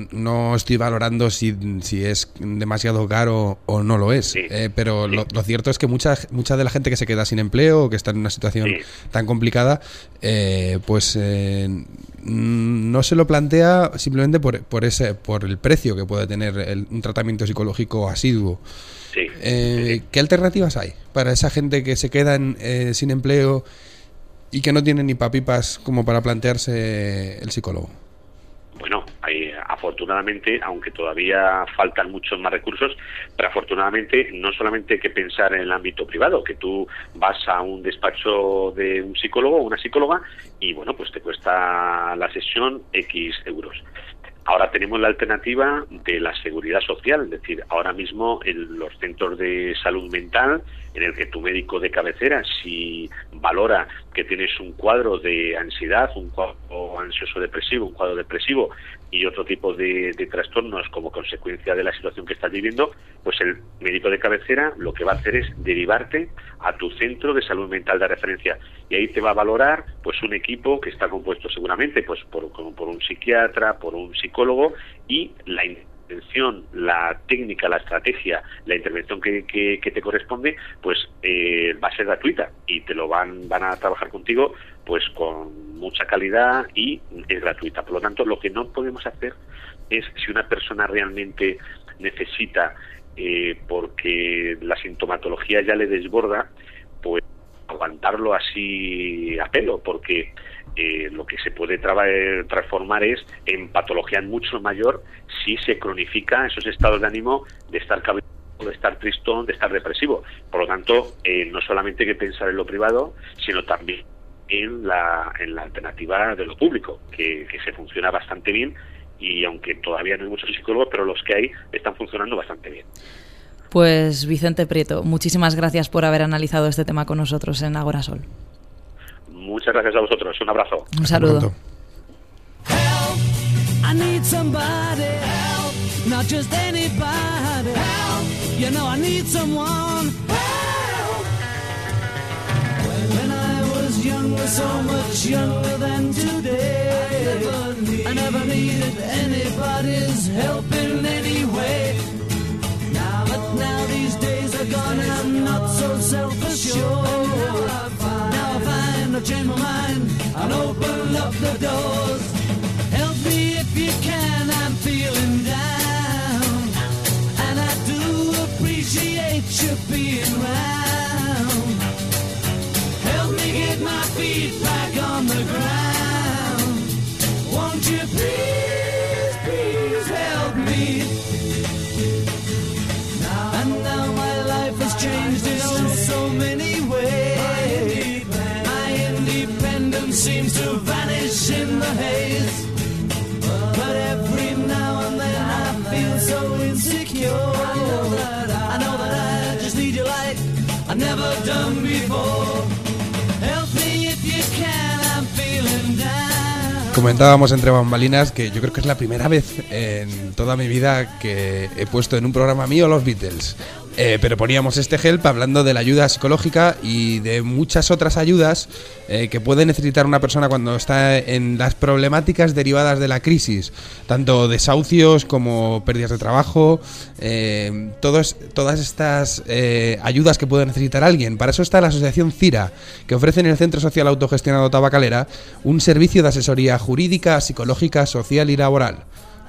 no estoy valorando si, si es demasiado caro o no lo es, sí. eh, pero sí. lo, lo cierto es que mucha, mucha de la gente que se queda sin empleo o que está en una situación sí. tan complicada, eh, pues eh, no se lo plantea simplemente por, por, ese, por el precio que puede tener el, un tratamiento psicológico asiduo. Sí. Eh, sí. ¿Qué alternativas hay para esa gente que se queda en, eh, sin empleo y que no tiene ni papipas como para plantearse el psicólogo? Bueno, hay, afortunadamente, aunque todavía faltan muchos más recursos, pero afortunadamente no solamente hay que pensar en el ámbito privado, que tú vas a un despacho de un psicólogo o una psicóloga y, bueno, pues te cuesta la sesión X euros. Ahora tenemos la alternativa de la seguridad social, es decir, ahora mismo en los centros de salud mental, en el que tu médico de cabecera, si valora que tienes un cuadro de ansiedad, un cuadro ansioso depresivo, un cuadro depresivo y otro tipo de, de trastornos como consecuencia de la situación que estás viviendo, pues el médico de cabecera lo que va a hacer es derivarte a tu centro de salud mental de referencia, y ahí te va a valorar pues un equipo que está compuesto seguramente pues por, por un psiquiatra, por un psicólogo, y la intervención, la técnica, la estrategia, la intervención que, que, que te corresponde, pues eh, va a ser gratuita y te lo van, van a trabajar contigo pues con mucha calidad y es gratuita. Por lo tanto, lo que no podemos hacer es, si una persona realmente necesita eh, porque la sintomatología ya le desborda, pues aguantarlo así a pelo, porque eh, lo que se puede tra- transformar es en patología mucho mayor si se cronifica esos estados de ánimo de estar cabezón, de estar tristón, de estar depresivo. Por lo tanto, eh, no solamente hay que pensar en lo privado, sino también en la, en la alternativa de lo público, que, que se funciona bastante bien, y aunque todavía no hay muchos psicólogos, pero los que hay están funcionando bastante bien. Pues Vicente Prieto, muchísimas gracias por haber analizado este tema con nosotros en Agora Sol. Muchas gracias a vosotros, un abrazo. Un saludo. I need somebody help, not just anybody help. You know I need someone help. When I was younger, so much younger than today, I never, need, I never needed anybody's help in any way. Now, but now these days are gone and I'm not so self-assured. Now I find, now I find I've changed my mind and open up the doors. Help me if you can, I'm feeling down, and I do appreciate you being round. Help me get my feet back on the ground. Won't you please, please help me? Now, and now my life has changed in oh so many ways. My independence seems to vanish in the haze. But every now and then I feel so insecure. I know that I, I, know that I just need you like I've never done before. Help me if you can, I'm feeling down. Comentábamos entre bambalinas que yo creo que es la primera vez en toda mi vida que he puesto en un programa mío los Beatles. Eh, pero poníamos este help hablando de la ayuda psicológica y de muchas otras ayudas eh, que puede necesitar una persona cuando está en las problemáticas derivadas de la crisis, tanto desahucios como pérdidas de trabajo, eh, todos, todas estas eh, ayudas que puede necesitar alguien. Para eso está la asociación CIRA, que ofrece en el Centro Social Autogestionado Tabacalera un servicio de asesoría jurídica, psicológica, social y laboral.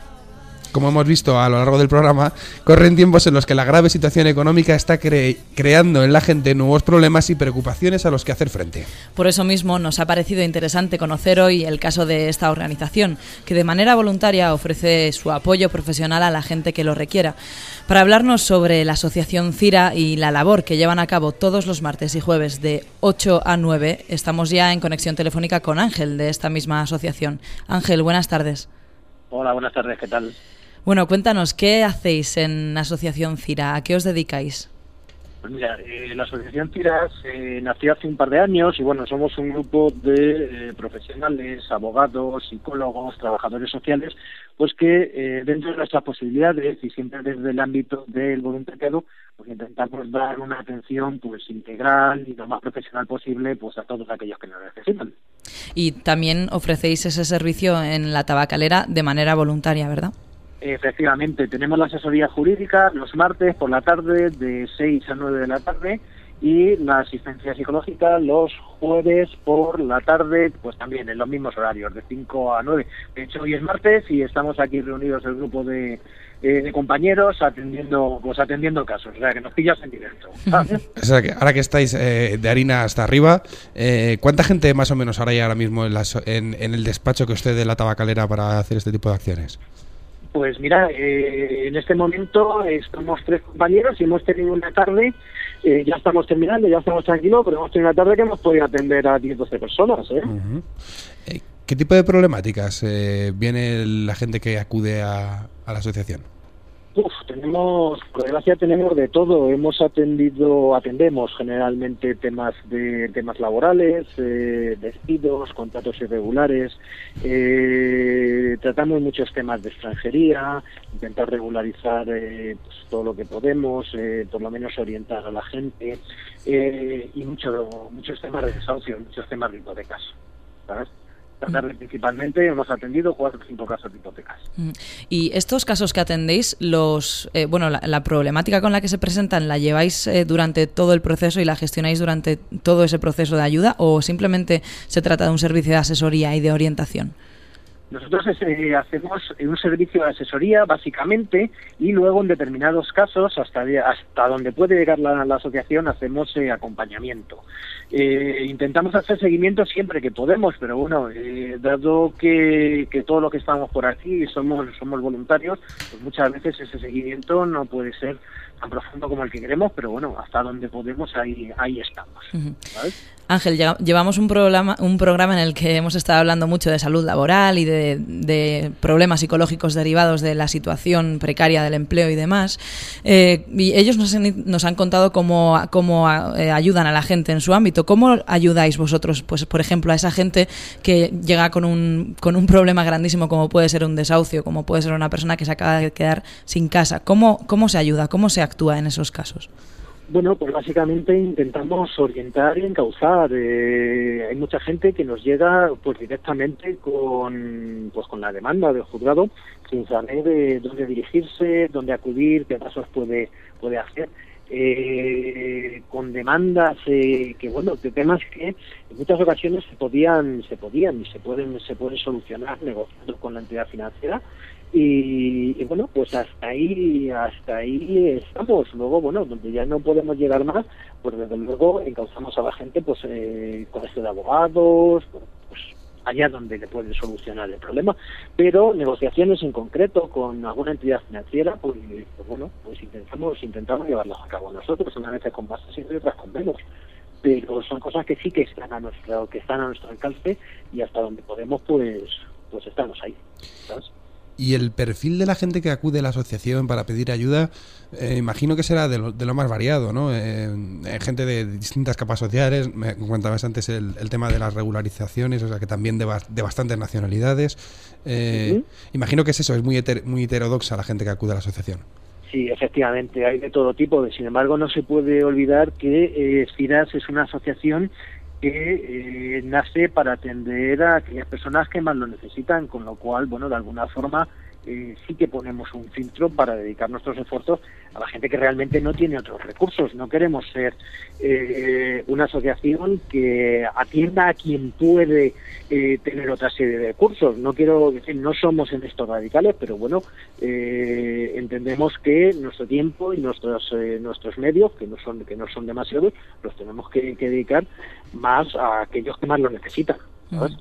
Como hemos visto a lo largo del programa, corren tiempos en los que la grave situación económica está cre- creando en la gente nuevos problemas y preocupaciones a los que hacer frente. Por eso mismo nos ha parecido interesante conocer hoy el caso de esta organización, que de manera voluntaria ofrece su apoyo profesional a la gente que lo requiera. Para hablarnos sobre la asociación CIRA y la labor que llevan a cabo todos los martes y jueves de ocho a nueve, estamos ya en conexión telefónica con Ángel de esta misma asociación. Ángel, buenas tardes. Hola, buenas tardes, ¿qué tal? Bueno, cuéntanos, ¿qué hacéis en Asociación CIRA? ¿A qué os dedicáis? Pues mira, eh, la Asociación CIRA eh, nació hace un par de años y bueno, somos un grupo de eh, profesionales, abogados, psicólogos, trabajadores sociales, pues que eh, dentro de nuestras posibilidades y siempre desde el ámbito del voluntariado, pues intentamos dar una atención pues integral y lo más profesional posible pues a todos aquellos que lo necesitan. Y también ofrecéis ese servicio en la Tabacalera de manera voluntaria, ¿verdad? Efectivamente, tenemos la asesoría jurídica los martes por la tarde de seis a nueve de la tarde y la asistencia psicológica los jueves por la tarde, pues también en los mismos horarios, de cinco a nueve. De hecho, hoy es martes y estamos aquí reunidos el grupo de, eh, de compañeros atendiendo pues atendiendo casos, o sea, que nos pillas en directo, ¿sabes? O sea, que ahora que estáis eh, de harina hasta arriba, eh, ¿cuánta gente más o menos ahora hay ahora mismo en, la, en, en el despacho que usted de la Tabacalera para hacer este tipo de acciones? Pues mira, eh, en este momento estamos tres compañeros y hemos tenido una tarde, eh, ya estamos terminando, ya estamos tranquilos, pero hemos tenido una tarde que hemos podido atender a diez, doce personas. ¿eh? Uh-huh. Eh, ¿Qué tipo de problemáticas eh, viene la gente que acude a, a la asociación? Uf, tenemos, por desgracia tenemos de todo. Hemos atendido, atendemos generalmente temas de temas laborales, eh, despidos, contratos irregulares. Eh, tratamos muchos temas de extranjería, intentar regularizar eh, pues, todo lo que podemos, eh, por lo menos orientar a la gente eh, y mucho, muchos temas de desahucio, muchos temas de hipotecas, ¿sabes? Esta tarde principalmente hemos atendido cuatro o cinco casos de hipotecas. Y estos casos que atendéis, los eh, bueno, la, la problemática con la que se presentan, ¿la lleváis eh, durante todo el proceso y la gestionáis durante todo ese proceso de ayuda o simplemente se trata de un servicio de asesoría y de orientación? Nosotros eh, hacemos un servicio de asesoría, básicamente, y luego en determinados casos, hasta de, hasta donde puede llegar la, la asociación, hacemos eh, acompañamiento. Eh, intentamos hacer seguimiento siempre que podemos, pero bueno, eh, dado que, que todo lo que estamos por aquí somos, somos voluntarios, pues muchas veces ese seguimiento no puede ser tan profundo como el que queremos, pero bueno, hasta donde podemos ahí, ahí estamos. Uh-huh. ¿Sabes? Ángel, llevamos un programa, un programa en el que hemos estado hablando mucho de salud laboral y de, de problemas psicológicos derivados de la situación precaria del empleo y demás. Eh, y ellos nos han, nos han contado cómo, cómo eh, ayudan a la gente en su ámbito. ¿Cómo ayudáis vosotros, pues, por ejemplo, a esa gente que llega con un, con un problema grandísimo como puede ser un desahucio, como puede ser una persona que se acaba de quedar sin casa? ¿Cómo, cómo se ayuda? ¿Cómo se actúa en esos casos? Bueno, pues básicamente intentamos orientar y encauzar. Eh, hay mucha gente que nos llega pues directamente con pues con la demanda del juzgado, sin saber de dónde dirigirse, dónde acudir, qué pasos puede puede hacer. Eh, con demandas eh, que bueno, de temas que en muchas ocasiones se podían se podían y se pueden se pueden solucionar negociando con la entidad financiera. Y, y bueno, pues hasta ahí hasta ahí estamos. Luego, bueno, donde ya no podemos llegar más, pues desde luego encauzamos a la gente pues eh, con esto de abogados, pues allá donde le pueden solucionar el problema. Pero negociaciones en concreto con alguna entidad financiera, pues, pues bueno, pues intentamos intentamos llevarlas a cabo nosotros, unas veces con más éxito y otras con menos. Pero son cosas que sí que están a nuestro que están a nuestro alcance, y hasta donde podemos pues pues estamos ahí, ¿sabes? Y el perfil de la gente que acude a la asociación para pedir ayuda, eh, imagino que será de lo, de lo más variado, ¿no? Eh, gente de distintas capas sociales, me comentabas antes el, el tema de las regularizaciones, o sea que también de, de bastantes nacionalidades. Eh, uh-huh. Imagino que es eso, es muy, heter, muy heterodoxa la gente que acude a la asociación. Sí, efectivamente, hay de todo tipo. Sin embargo, no se puede olvidar que eh, FIRAS es una asociación que eh, nace para atender a aquellas personas que más lo necesitan, con lo cual, bueno, de alguna forma eh, sí que ponemos un filtro para dedicar nuestros esfuerzos a la gente que realmente no tiene otros recursos. No queremos ser eh, una asociación que atienda a quien puede eh, tener otra serie de recursos. No quiero decir, no somos en estos radicales, pero bueno, eh, entendemos que nuestro tiempo y nuestros eh, nuestros medios, que no son que no son demasiados, los tenemos que, que dedicar más a aquellos que más lo necesitan, ¿sabes?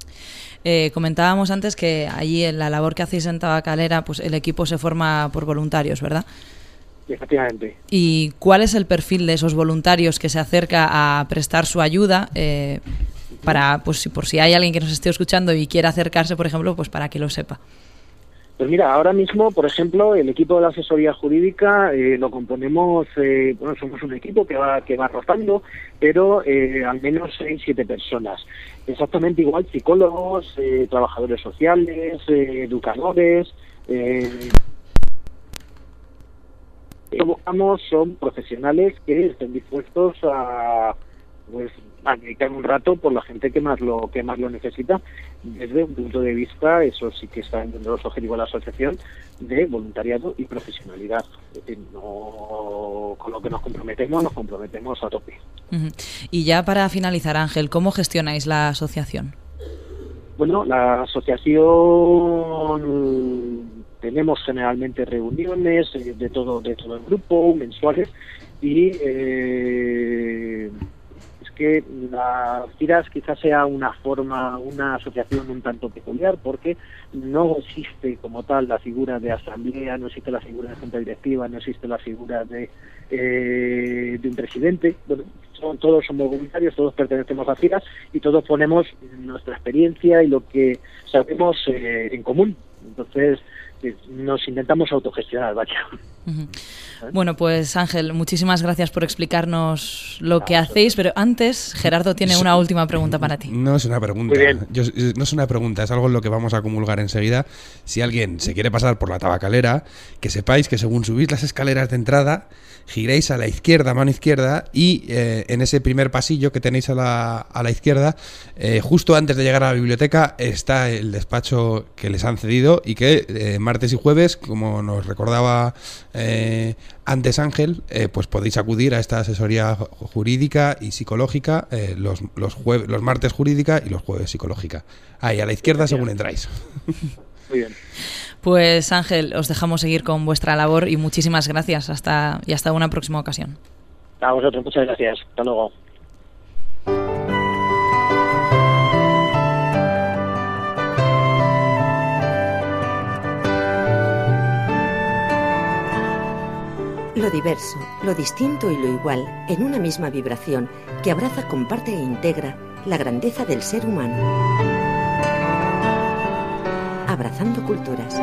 Eh, comentábamos antes que allí en la labor que hacéis en Tabacalera, pues el equipo se forma por voluntarios, ¿verdad? Efectivamente. ¿Y cuál es el perfil de esos voluntarios que se acerca a prestar su ayuda? Eh, para, pues si por si hay alguien que nos esté escuchando y quiera acercarse, por ejemplo, pues para que lo sepa. Pues mira, ahora mismo, por ejemplo, el equipo de la asesoría jurídica eh, lo componemos, eh, bueno, somos un equipo que va que va rotando, pero eh, al menos seis, siete personas. Exactamente igual, psicólogos, eh, trabajadores sociales, eh, educadores. Eh, lo que buscamos son profesionales que estén dispuestos a, pues, a dedicar un rato por la gente que más lo que más lo necesita, desde un punto de vista, eso sí que está dentro de los objetivos de la asociación, de voluntariado y profesionalidad. Es decir, no, con lo que nos comprometemos, nos comprometemos a tope. Uh-huh. Y ya para finalizar, Ángel, ¿cómo gestionáis la asociación? Bueno, la asociación tenemos generalmente reuniones eh, de todo de todo el grupo, mensuales, y eh, que la FIRAS quizás sea una forma, una asociación un tanto peculiar, porque no existe como tal la figura de asamblea, no existe la figura de junta directiva, no existe la figura de, eh, de un presidente. Bueno, son, todos somos voluntarios, todos pertenecemos a FIRAS y todos ponemos nuestra experiencia y lo que sabemos eh, en común. Entonces, nos intentamos autogestionar, vaya. Uh-huh. Bueno, pues Ángel, muchísimas gracias por explicarnos lo que hacéis, pero antes Gerardo tiene una última pregunta para ti. No es una pregunta, Yo, no es una pregunta, es algo en lo que vamos a comulgar enseguida. Si alguien se quiere pasar por la Tabacalera, que sepáis que según subís las escaleras de entrada, giréis a la izquierda, mano izquierda, y eh, en ese primer pasillo que tenéis a la, a la izquierda, eh, justo antes de llegar a la biblioteca, está el despacho que les han cedido y que eh, martes y jueves, como nos recordaba eh, antes Ángel, eh, pues podéis acudir a esta asesoría jurídica y psicológica eh, los, los, jue- los martes jurídica y los jueves psicológica. Ahí, a la izquierda según entráis. Muy bien. Pues Ángel, os dejamos seguir con vuestra labor y muchísimas gracias. Hasta y hasta una próxima ocasión. A vosotros, muchas gracias. Hasta luego. Lo diverso, lo distinto y lo igual, en una misma vibración que abraza, comparte e integra la grandeza del ser humano. Abrazando culturas.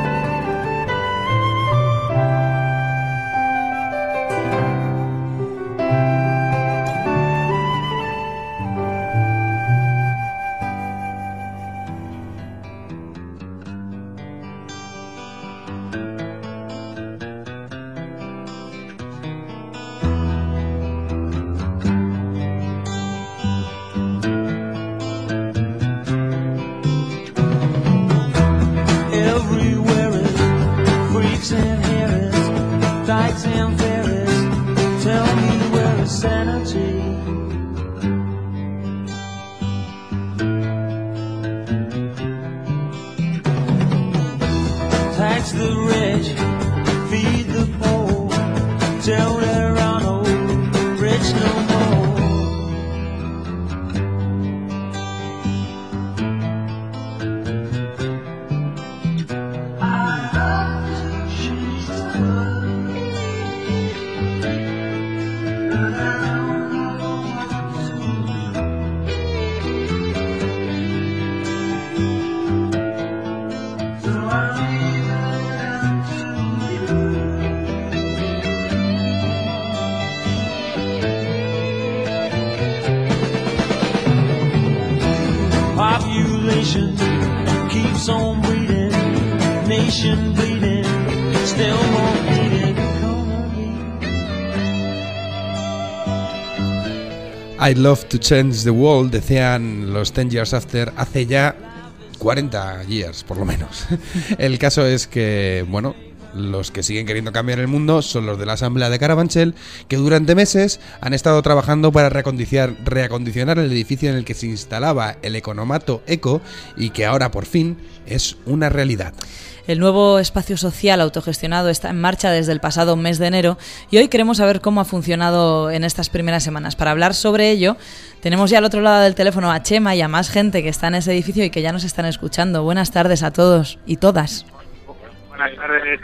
I'd love to change the world, decían los Ten Years After hace ya cuarenta years, por lo menos. El caso es que, bueno, los que siguen queriendo cambiar el mundo son los de la Asamblea de Carabanchel, que durante meses han estado trabajando para reacondicionar, reacondicionar el edificio en el que se instalaba el economato Eco y que ahora por fin es una realidad. El nuevo espacio social autogestionado está en marcha desde el pasado mes de enero y hoy queremos saber cómo ha funcionado en estas primeras semanas. Para hablar sobre ello, tenemos ya al otro lado del teléfono a Chema y a más gente que está en ese edificio y que ya nos están escuchando. Buenas tardes a todos y todas. Buenas tardes.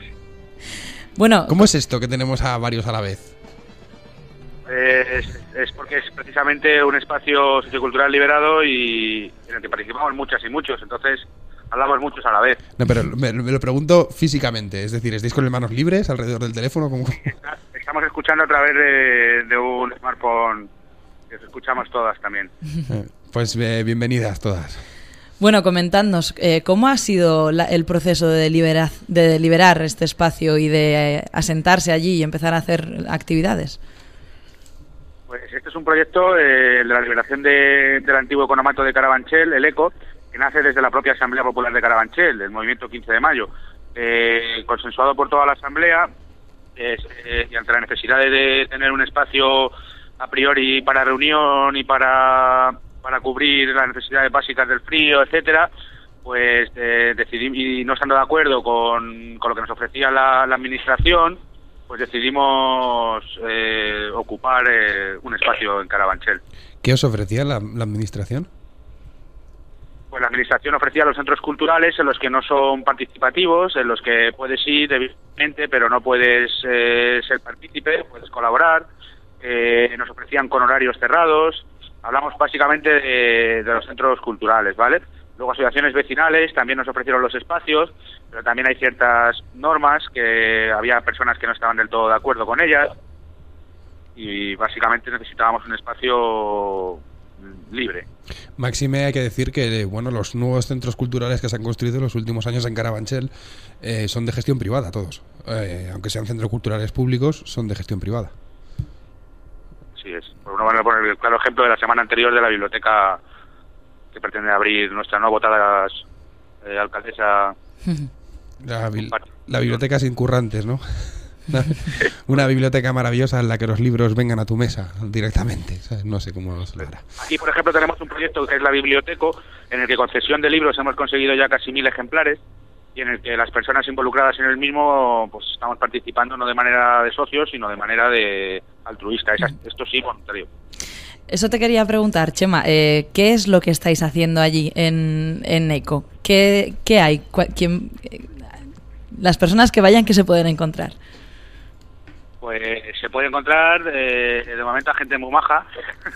Bueno, ¿cómo es esto que tenemos a varios a la vez? Es, es porque es precisamente un espacio sociocultural liberado y en el que participamos muchas y muchos, entonces hablamos muchos a la vez. No, pero me, me lo pregunto físicamente, es decir, ¿estáis con las manos libres alrededor del teléfono? ¿Cómo? Estamos escuchando a través de, de un smartphone que escuchamos todas también. Pues eh, bienvenidas todas. Bueno, comentadnos, eh, ¿cómo ha sido la, el proceso de, liberar, de liberar este espacio y de eh, asentarse allí y empezar a hacer actividades? Pues este es un proyecto eh, de la liberación de, del antiguo economato de Carabanchel, el ECO, que nace desde la propia Asamblea Popular de Carabanchel, del movimiento quince de mayo, eh, consensuado por toda la Asamblea, eh, eh, y ante la necesidad de, de tener un espacio a priori para reunión y para... para cubrir las necesidades básicas del frío, etcétera, pues eh, decidimos, y no estando de acuerdo con, con lo que nos ofrecía la, la administración, pues decidimos eh, ocupar eh, un espacio en Carabanchel. ¿Qué os ofrecía la, la administración? Pues la administración ofrecía los centros culturales en los que no son participativos, en los que puedes ir evidentemente, pero no puedes eh, ser partícipe, puedes colaborar, eh, nos ofrecían con horarios cerrados. Hablamos básicamente de, de los centros culturales, ¿vale? Luego asociaciones vecinales también nos ofrecieron los espacios, pero también hay ciertas normas que había personas que no estaban del todo de acuerdo con ellas y básicamente necesitábamos un espacio libre. Máxime, hay que decir que bueno, los nuevos centros culturales que se han construido en los últimos años en Carabanchel eh, son de gestión privada todos, eh, aunque sean centros culturales públicos, son de gestión privada. Así es. Por una manera, poner el claro ejemplo de la semana anterior de la biblioteca que pretende abrir nuestra nueva votada eh, alcaldesa. La, bi- la biblioteca sin currantes, ¿no? Una, una biblioteca maravillosa en la que los libros vengan a tu mesa directamente, ¿sabes? No sé cómo se lo hará. Aquí, por ejemplo, tenemos un proyecto que es la Biblioteco, en el que con cesión de libros hemos conseguido ya casi mil ejemplares y en el que las personas involucradas en el mismo pues estamos participando no de manera de socios, sino de manera de altruista. Esa, esto sí, voluntario. Eso te quería preguntar, Chema, eh, ¿qué es lo que estáis haciendo allí en, en ECO? ¿Qué, qué hay? ¿Cuál, quién, eh, las personas que vayan, ¿qué se pueden encontrar? Pues se puede encontrar eh, de momento a gente muy maja.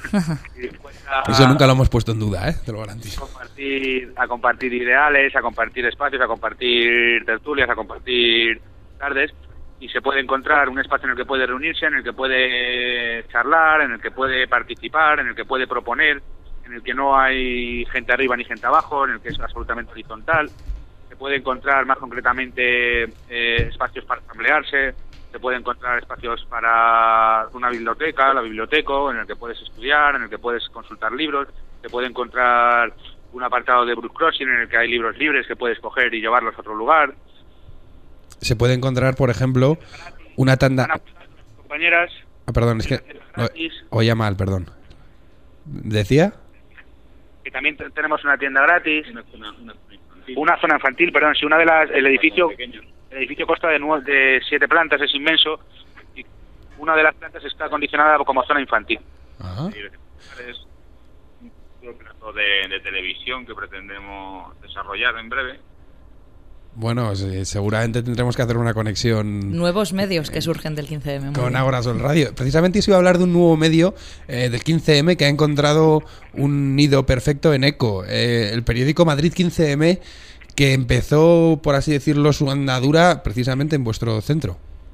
a, Eso nunca lo hemos puesto en duda, ¿eh? Te lo garantizo. A compartir, a compartir ideales, a compartir espacios, a compartir tertulias, a compartir tardes. Y se puede encontrar un espacio en el que puede reunirse, en el que puede charlar, en el que puede participar, en el que puede proponer, en el que no hay gente arriba ni gente abajo, en el que es absolutamente horizontal. Se puede encontrar más concretamente eh, espacios para asamblearse. Se puede encontrar espacios para una biblioteca, la biblioteco, en el que puedes estudiar, en el que puedes consultar libros. Se puede encontrar un apartado de Brook Crossing en el que hay libros libres que puedes coger y llevarlos a otro lugar. Se puede encontrar, por ejemplo, una tanda... Compañeras... Ah, perdón, es que... Oía mal, perdón. ¿Decía? Que también t- tenemos una tienda gratis. Una zona, una, una zona infantil, perdón. Si una de las... El edificio... El edificio consta de, nueve, de siete plantas, es inmenso, y una de las plantas está acondicionada como zona infantil. Ajá. Es un plato de, de televisión que pretendemos desarrollar en breve. Bueno, sí, seguramente tendremos que hacer una conexión... Nuevos medios que surgen del quince eme. Con Ágora Sol Radio. Precisamente se iba a hablar de un nuevo medio eh, del quince eme que ha encontrado un nido perfecto en ECO. Eh, el periódico Madrid quince eme, que empezó, por así decirlo, su andadura precisamente en vuestro centro.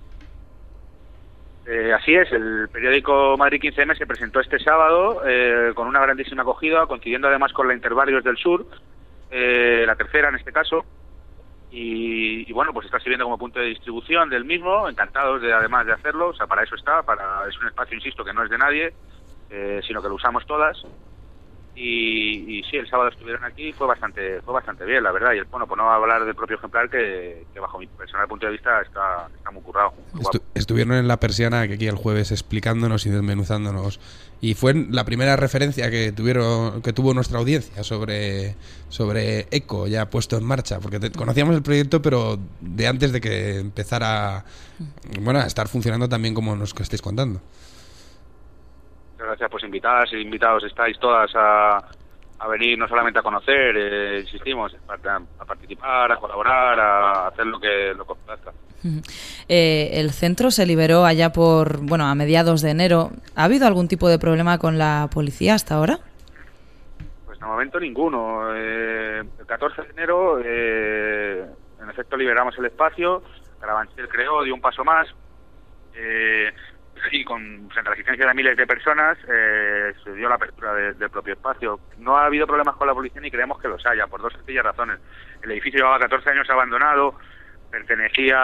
Eh, así es, el periódico Madrid quince eme se presentó este sábado eh, con una grandísima acogida, coincidiendo además con la Interbarrios del Sur, eh, la tercera en este caso, y, y bueno, pues está sirviendo como punto de distribución del mismo, encantados de además de hacerlo, o sea, para eso está, para es un espacio, insisto, que no es de nadie, eh, sino que lo usamos todas. Y, y sí, el sábado estuvieron aquí, fue bastante fue bastante bien, la verdad. Y el, bueno, pues no hablar del propio ejemplar, que, que bajo mi personal punto de vista está, está muy currado. Muy Estu- estuvieron en La Persiana, que aquí el jueves, explicándonos y desmenuzándonos. Y fue la primera referencia que tuvieron que tuvo nuestra audiencia sobre, sobre ECO, ya puesto en marcha. Porque te, conocíamos el proyecto, pero de antes de que empezara, bueno, a estar funcionando también como nos estáis contando. Gracias, pues invitadas e invitados estáis todas a, a venir no solamente a conocer, eh, insistimos, a, a participar, a colaborar, a hacer lo que lo que os plazca. Eh, el centro se liberó allá por, bueno, a mediados de enero. ¿Ha habido algún tipo de problema con la policía hasta ahora? Pues de momento ninguno. Eh, el catorce de enero, eh, en efecto, liberamos el espacio, Carabanchel creó, dio un paso más, eh, y con frente a la asistencia de miles de personas eh, se dio la apertura de, del propio espacio. No ha habido problemas con la policía ni creemos que los haya, por dos sencillas razones. El edificio llevaba catorce años abandonado, pertenecía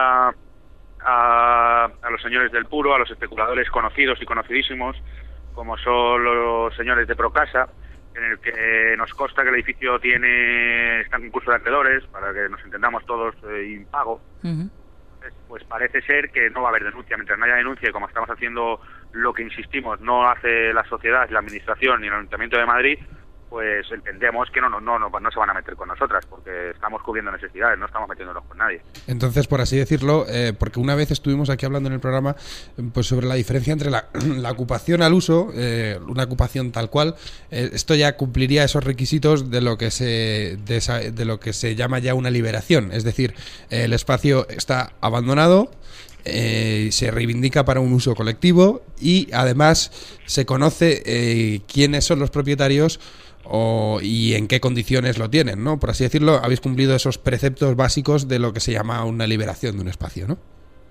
a, a los señores del Puro, a los especuladores conocidos y conocidísimos, como son los señores de Procasa, en el que nos consta que el edificio tiene está en concurso de acreedores, para que nos entendamos todos, eh, impago. Uh-huh. Pues parece ser que no va a haber denuncia. Mientras no haya denuncia, y como estamos haciendo lo que insistimos, no hace la sociedad, la administración ni el Ayuntamiento de Madrid, pues entendemos que no no no no, no se van a meter con nosotras, porque estamos cubriendo necesidades, no estamos metiéndonos con nadie. Entonces, por así decirlo, eh, porque una vez estuvimos aquí hablando en el programa pues sobre la diferencia entre la, la ocupación al uso, eh, una ocupación tal cual, eh, esto ya cumpliría esos requisitos de lo que se de, esa, de lo que se llama ya una liberación, es decir, eh, el espacio está abandonado, Eh, se reivindica para un uso colectivo y además se conoce eh, quiénes son los propietarios o, y en qué condiciones lo tienen, ¿no? Por así decirlo, habéis cumplido esos preceptos básicos de lo que se llama una liberación de un espacio, ¿no?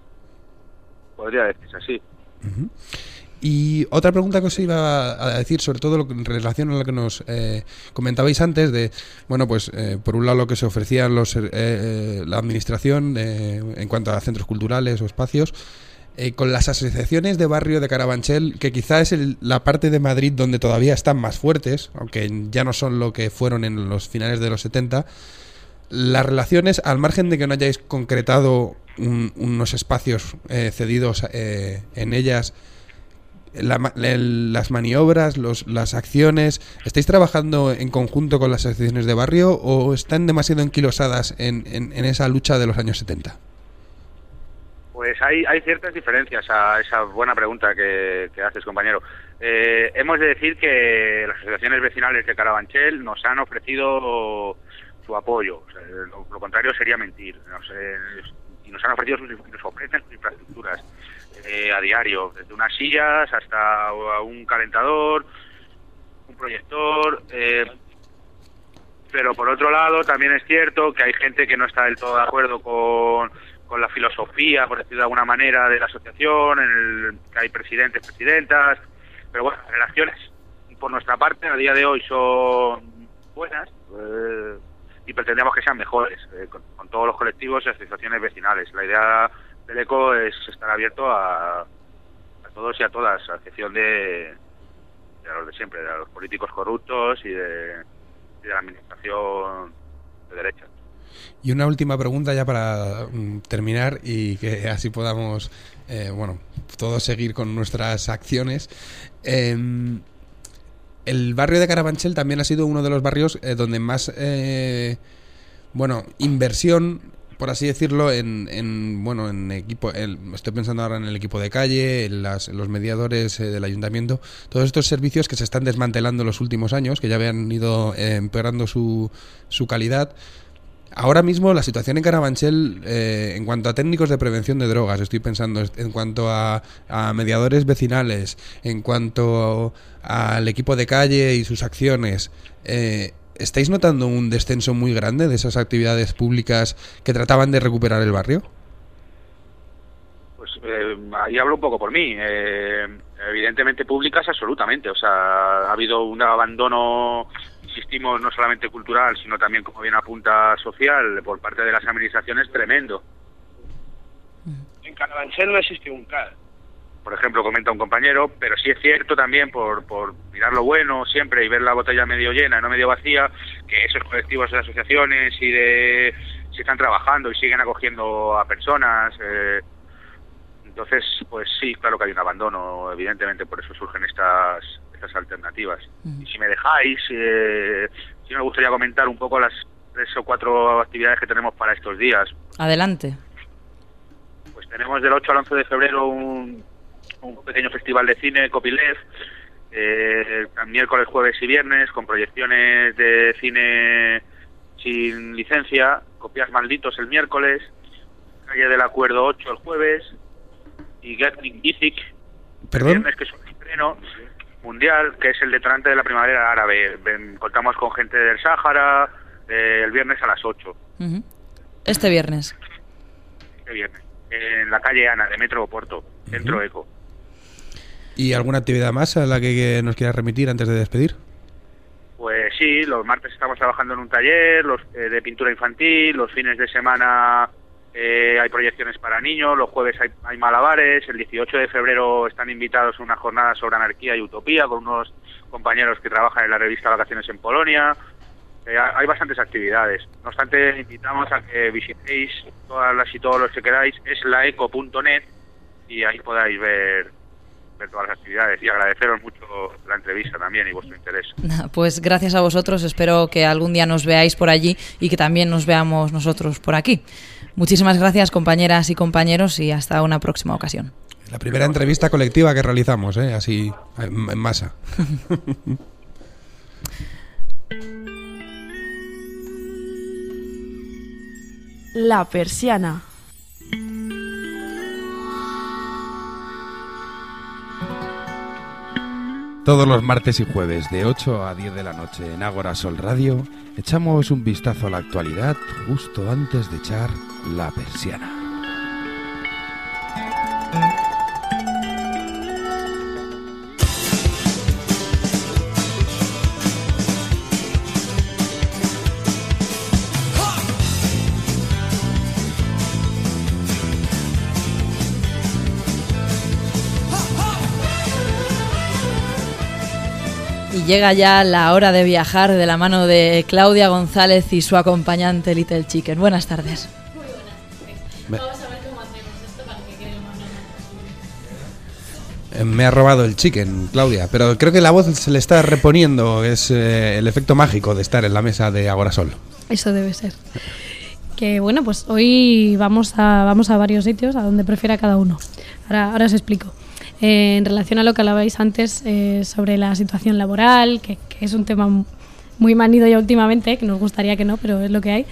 Podría decirse así. Uh-huh. Y otra pregunta que os iba a decir, sobre todo lo que, en relación a lo que nos eh, comentabais antes, de, bueno, pues eh, por un lado lo que se ofrecían los, eh, la administración eh, en cuanto a centros culturales o espacios, eh, con las asociaciones de barrio de Carabanchel, que quizá es el, la parte de Madrid donde todavía están más fuertes, aunque ya no son lo que fueron en los finales de los setenta. las relaciones, al margen de que no hayáis concretado un, unos espacios eh, cedidos eh, en ellas, la, el, las maniobras, los, las acciones, ¿estáis trabajando en conjunto con las asociaciones de barrio o están demasiado enquilosadas en, en, en esa lucha de los años setenta? Pues hay, hay ciertas diferencias a esa buena pregunta que, que haces, compañero. Eh, hemos de decir que las asociaciones vecinales de Carabanchel nos han ofrecido su apoyo. O sea, lo, lo contrario sería mentir. Nos, eh, y nos han ofrecido, sus, nos ofrecen sus infraestructuras eh, a diario, desde unas sillas hasta un calentador, un proyector. Eh, pero por otro lado, también es cierto que hay gente que no está del todo de acuerdo con... con la filosofía, por decirlo de alguna manera, de la asociación, en el que hay presidentes, presidentas, pero bueno, las relaciones por nuestra parte a día de hoy son buenas eh, y pretendemos que sean mejores eh, con, con todos los colectivos y asociaciones vecinales. La idea del ECO es estar abierto a, a todos y a todas, a excepción de, de los de siempre, de los políticos corruptos y de, y de la administración de derecha. Y una última pregunta ya para mm, terminar y que así podamos, eh, bueno, todos seguir con nuestras acciones. Eh, el barrio de Carabanchel también ha sido uno de los barrios eh, donde más, eh, bueno, inversión, por así decirlo, en, en bueno, en equipo, el, estoy pensando ahora en el equipo de calle, en, las, en los mediadores eh, del ayuntamiento, todos estos servicios que se están desmantelando en los últimos años, que ya habían ido eh, empeorando su, su calidad. Ahora mismo la situación en Carabanchel, eh, en cuanto a técnicos de prevención de drogas, estoy pensando en cuanto a, a mediadores vecinales, en cuanto al equipo de calle y sus acciones, eh, ¿estáis notando un descenso muy grande de esas actividades públicas que trataban de recuperar el barrio? Pues eh, ahí hablo un poco por mí. Eh, evidentemente públicas, absolutamente. O sea, ha habido un abandono, insistimos, no solamente cultural, sino también, como bien apunta, social, por parte de las administraciones, tremendo. En Carabanchel no existe un C A D. Por ejemplo, comenta un compañero, pero sí es cierto también, por, por mirar lo bueno siempre y ver la botella medio llena, no medio vacía, que esos colectivos de asociaciones y de si están trabajando y siguen acogiendo a personas. Eh, entonces, pues sí, claro que hay un abandono, evidentemente, por eso surgen estas estas alternativas. Uh-huh. Y si me dejáis, eh, sí me gustaría comentar un poco las tres o cuatro actividades que tenemos para estos días. Adelante. Pues tenemos del ocho al once de febrero un, un pequeño festival de cine, Copyleft, eh, miércoles, jueves y viernes, con proyecciones de cine sin licencia, Copias Malditos el miércoles, Calle del Acuerdo ocho el jueves, y Gatling Githic el viernes, que es un estreno mundial, que es el detonante de la primavera árabe. Ven, contamos con gente del Sáhara, eh, el viernes a las ocho. Uh-huh. Este viernes. Este viernes. En la calle Ana, de Metro Oporto, uh-huh. Centro Eco. ¿Y alguna actividad más a la que, que nos quieras remitir antes de despedir? Pues sí, los martes estamos trabajando en un taller los eh, de pintura infantil, los fines de semana eh, hay proyecciones para niños, los jueves hay, hay malabares, el dieciocho de febrero están invitados a una jornada sobre anarquía y utopía con unos compañeros que trabajan en la revista Vacaciones en Polonia. Eh, hay bastantes actividades. No obstante, invitamos a que visitéis todas las y todos los que queráis, es laeco punto net, y ahí podáis ver, ver todas las actividades, y agradeceros mucho la entrevista también y vuestro interés. Pues gracias a vosotros, espero que algún día nos veáis por allí y que también nos veamos nosotros por aquí. Muchísimas gracias, compañeras y compañeros, y hasta una próxima ocasión. La primera entrevista colectiva que realizamos, ¿eh? Así, en masa. La Persiana. Todos los martes y jueves de ocho a diez de la noche en Ágora Sol Radio echamos un vistazo a la actualidad justo antes de echar la persiana. llega ya la hora de viajar de la mano de Claudia González y su acompañante Little Chicken. Buenas tardes. Muy buenas. Vamos a ver cómo hacemos esto para que quede más o menos. Me ha robado el chicken, Claudia, pero creo que la voz se le está reponiendo. Es eh, el efecto mágico de estar en la mesa de Agorasol. Eso debe ser. Que bueno, pues hoy vamos a, vamos a varios sitios, a donde prefiera cada uno. Ahora, ahora os explico. Eh, en relación a lo que hablabais antes eh, sobre la situación laboral, que, que es un tema muy manido ya últimamente, que nos gustaría que no, pero es lo que hay.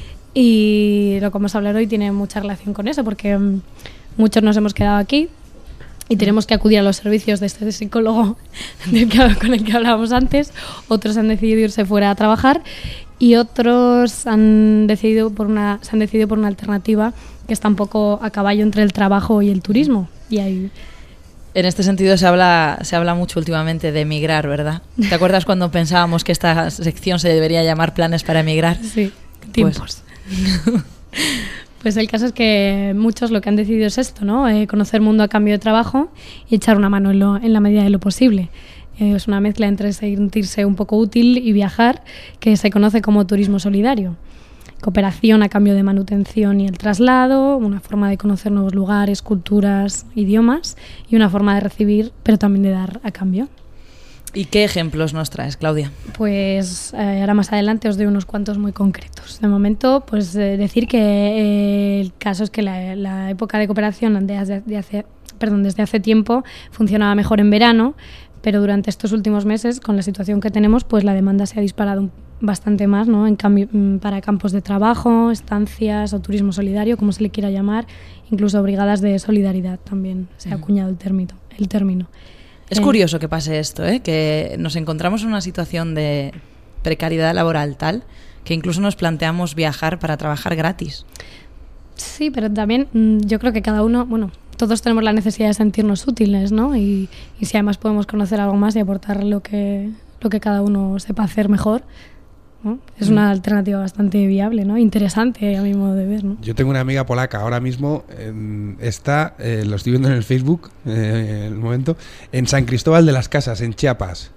Y lo que vamos a hablar hoy tiene mucha relación con eso, porque um, muchos nos hemos quedado aquí y tenemos que acudir a los servicios de este psicólogo del que, con el que hablábamos antes. Otros han decidido irse fuera a trabajar y otros han decidido por una, se han decidido por una alternativa que está un poco a caballo entre el trabajo y el turismo. Y hay... En este sentido se habla, se habla mucho últimamente de emigrar, ¿verdad? ¿Te acuerdas cuando pensábamos que esta sección se debería llamar Planes para emigrar? Sí, tiempos. Pues, pues el caso es que muchos lo que han decidido es esto, ¿no? Eh, conocer mundo a cambio de trabajo y echar una mano en, lo, en la medida de lo posible. Eh, es una mezcla entre sentirse un poco útil y viajar, que se conoce como turismo solidario. Cooperación a cambio de manutención y el traslado, una forma de conocer nuevos lugares, culturas, idiomas y una forma de recibir, pero también de dar a cambio. ¿Y qué ejemplos nos traes, Claudia? Pues eh, ahora más adelante os doy unos cuantos muy concretos. De momento, pues eh, decir que eh, el caso es que la, la época de cooperación de, de hace, perdón, desde hace tiempo funcionaba mejor en verano, pero durante estos últimos meses, con la situación que tenemos, pues la demanda se ha disparado un bastante más, ¿no? En cambio, para campos de trabajo, estancias o turismo solidario, como se le quiera llamar, incluso brigadas de solidaridad también se ha acuñado el término. El término. Es eh, curioso que pase esto, ¿eh? Que nos encontramos en una situación de precariedad laboral tal que incluso nos planteamos viajar para trabajar gratis. Sí, pero también yo creo que cada uno, bueno, todos tenemos la necesidad de sentirnos útiles, ¿no? Y, y si además podemos conocer algo más y aportar lo que, lo que cada uno sepa hacer mejor, ¿no? Es una alternativa bastante viable, ¿no? Interesante a mi modo de ver, ¿no? Yo tengo una amiga polaca ahora mismo, eh, está, eh, lo estoy viendo en el Facebook, eh, en el momento, en San Cristóbal de las Casas, en Chiapas.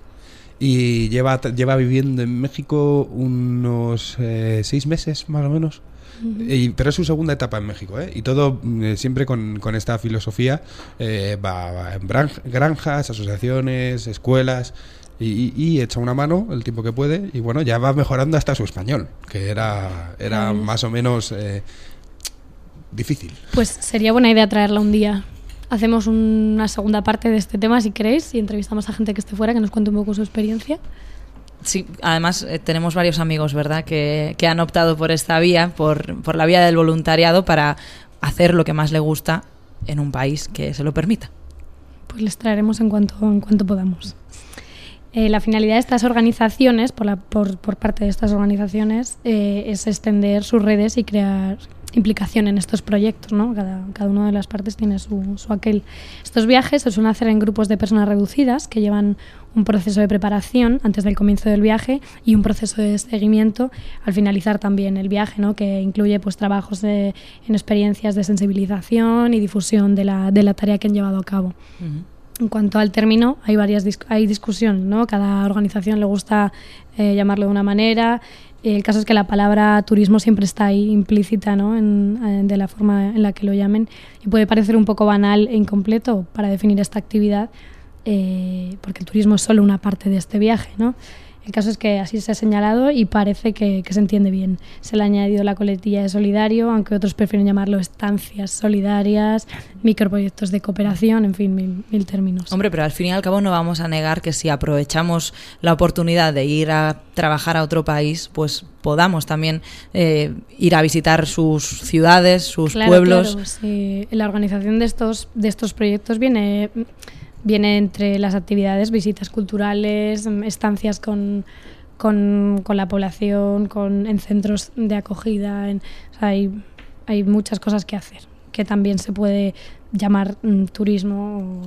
Y lleva, lleva viviendo en México unos eh, seis meses, más o menos. Uh-huh. Y, pero es su segunda etapa en México, ¿eh? Y todo eh, siempre con, con esta filosofía. Eh, va, va en granjas, asociaciones, escuelas. Y, y, y echa una mano el tiempo que puede y bueno, ya va mejorando hasta su español, que era, era mm. más o menos eh, difícil. Pues sería buena idea traerla un día. Hacemos una segunda parte de este tema si queréis y entrevistamos a gente que esté fuera que nos cuente un poco su experiencia. Sí, además eh, tenemos varios amigos, ¿verdad?, que, que han optado por esta vía, por, por la vía del voluntariado para hacer lo que más le gusta en un país que se lo permita. Pues les traeremos en cuanto, en cuanto podamos. Eh, la finalidad de estas organizaciones, por, la, por, por parte de estas organizaciones, eh, es extender sus redes y crear implicación en estos proyectos, ¿no? Cada, cada una de las partes tiene su, su aquel. Estos viajes se suelen hacer en grupos de personas reducidas que llevan un proceso de preparación antes del comienzo del viaje y un proceso de seguimiento al finalizar también el viaje, ¿no? Que incluye pues trabajos de, en experiencias de sensibilización y difusión de la, de la tarea que han llevado a cabo. Uh-huh. En cuanto al término, hay varias dis- hay discusiones, ¿no? Cada organización le gusta eh, llamarlo de una manera. El caso es que la palabra turismo siempre está ahí implícita, ¿no? En, en, de la forma en la que lo llamen. Y puede parecer un poco banal e incompleto para definir esta actividad, eh, porque el turismo es solo una parte de este viaje, ¿no? El caso es que así se ha señalado y parece que, que se entiende bien. Se le ha añadido la coletilla de solidario, aunque otros prefieren llamarlo estancias solidarias, microproyectos de cooperación, en fin, mil, mil términos. Hombre, pero al fin y al cabo no vamos a negar que si aprovechamos la oportunidad de ir a trabajar a otro país, pues podamos también eh, ir a visitar sus ciudades, sus claro, pueblos. Claro, sí. La organización de estos, de estos proyectos viene... Viene entre las actividades, visitas culturales, estancias con, con, con la población, con, en centros de acogida. En, o sea, hay, hay muchas cosas que hacer, que también se puede llamar mm, turismo.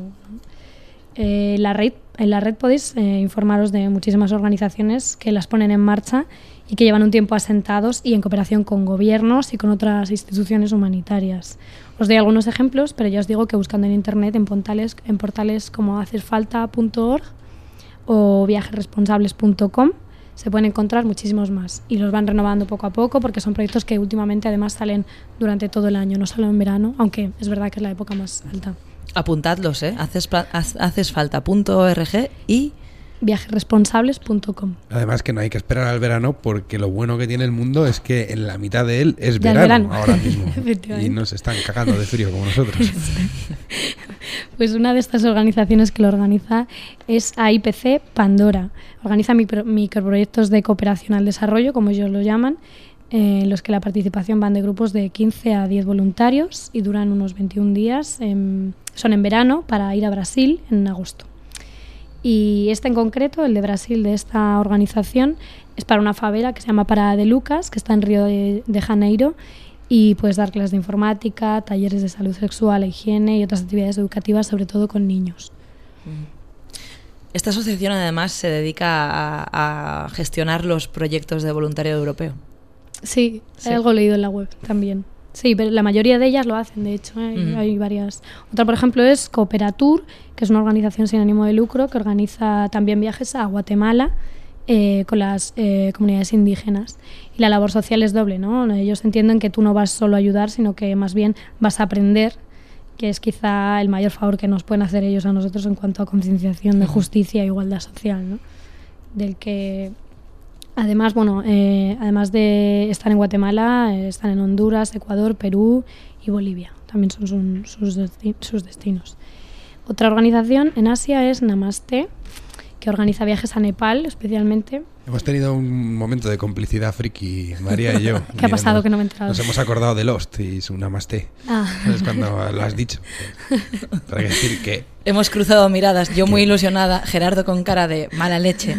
Eh, la red, en la red podéis eh, informaros de muchísimas organizaciones que las ponen en marcha y que llevan un tiempo asentados y en cooperación con gobiernos y con otras instituciones humanitarias. Os doy algunos ejemplos, pero ya os digo que buscando en internet, en portales, en portales como hacerfalta punto org o viajes responsables punto com. Se pueden encontrar muchísimos más y los van renovando poco a poco porque son proyectos que últimamente además salen durante todo el año, no solo en verano, aunque es verdad que es la época más alta. Apuntadlos, ¿eh? Haces, haces falta punto org y viajes responsables punto com. Además que no hay que esperar al verano porque lo bueno que tiene el mundo es que en la mitad de él es ya verano, verano ahora mismo y nos están cagando de frío como nosotros. Pues una de estas organizaciones que lo organiza es A I P C Pandora. Organiza micro, microproyectos de cooperación al desarrollo, como ellos lo llaman, eh, en los que la participación van de grupos de quince a diez voluntarios y duran unos veintiún días. En, son en verano para ir a Brasil en agosto. Y este en concreto, el de Brasil de esta organización, es para una favela que se llama Parada de Lucas, que está en Río de, de Janeiro, y puedes dar clases de informática, talleres de salud sexual, higiene y otras actividades educativas, sobre todo con niños. Esta asociación además se dedica a, a gestionar los proyectos de voluntariado europeo. Sí, sí, algo he leído en la web también. Sí, pero la mayoría de ellas lo hacen, de hecho, ¿eh? Uh-huh. Hay varias. Otra, por ejemplo, es Cooperatur, que es una organización sin ánimo de lucro que organiza también viajes a Guatemala eh, con las eh, comunidades indígenas. Y la labor social es doble, ¿no? Ellos entienden que tú no vas solo a ayudar, sino que más bien vas a aprender, que es quizá el mayor favor que nos pueden hacer ellos a nosotros en cuanto a concienciación de justicia e igualdad social, ¿no? Del que... Además, bueno, eh, además de estar en Guatemala, eh, están en Honduras, Ecuador, Perú y Bolivia. También son, son sus, desti- sus destinos. Otra organización en Asia es Namaste, que organiza viajes a Nepal especialmente. Hemos tenido un momento de complicidad friki, María y yo. ¿Qué ha pasado nos, que no me he enterado? Nos hemos acordado de Lost y su Namaste. Ah. Es cuando lo has dicho. Para decir que... Hemos cruzado miradas, yo muy ilusionada, Gerardo con cara de mala leche.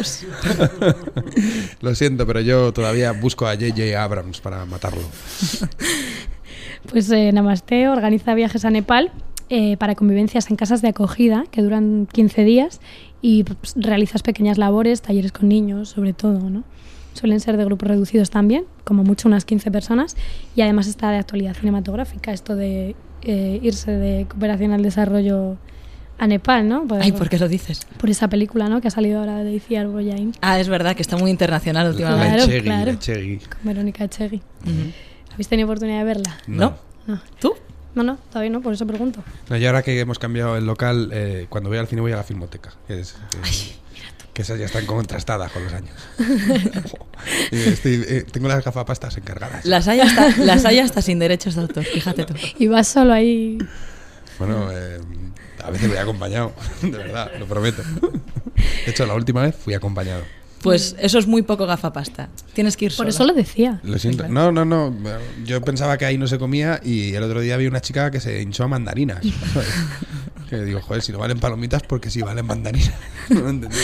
Lo siento, pero yo todavía busco a J J Abrams para matarlo. Pues eh, Namaste organiza viajes a Nepal eh, para convivencias en casas de acogida que duran quince días y pues, realizas pequeñas labores, talleres con niños, sobre todo, ¿no? Suelen ser de grupos reducidos también, como mucho unas quince personas, y además está de actualidad cinematográfica, esto de eh, irse de cooperación al desarrollo a Nepal, ¿no? Por, Ay, ¿por qué lo dices? Por esa película, ¿no? Que ha salido ahora de Iciar Boyain. Ah, es verdad, que está muy internacional últimamente. Claro, Echegui, claro. Echegui. Con Verónica Echegui. Uh-huh. ¿Habéis tenido oportunidad de verla? No. no. ¿Tú? No, no, todavía no, por eso pregunto. No, y ahora que hemos cambiado el local, eh, cuando voy al cine voy a la Filmoteca. Que, es, que, Ay, mira tú. Que esas ya están contrastadas con los años. Estoy, eh, tengo las gafapastas encargadas. Las hay hasta, las hay hasta sin derechos de autor, fíjate tú. Y vas solo ahí... Bueno, eh, a veces voy acompañado, de verdad, lo prometo. De hecho, la última vez fui acompañado. Pues eso es muy poco gafapasta. Tienes que ir solo. Por eso lo decía. Lo siento. No, no, no. Yo pensaba que ahí no se comía y el otro día vi una chica que se hinchó a mandarinas. ¿Sabes? Que digo, joder, si no valen palomitas, porque sí valen mandarinas. No lo entendí.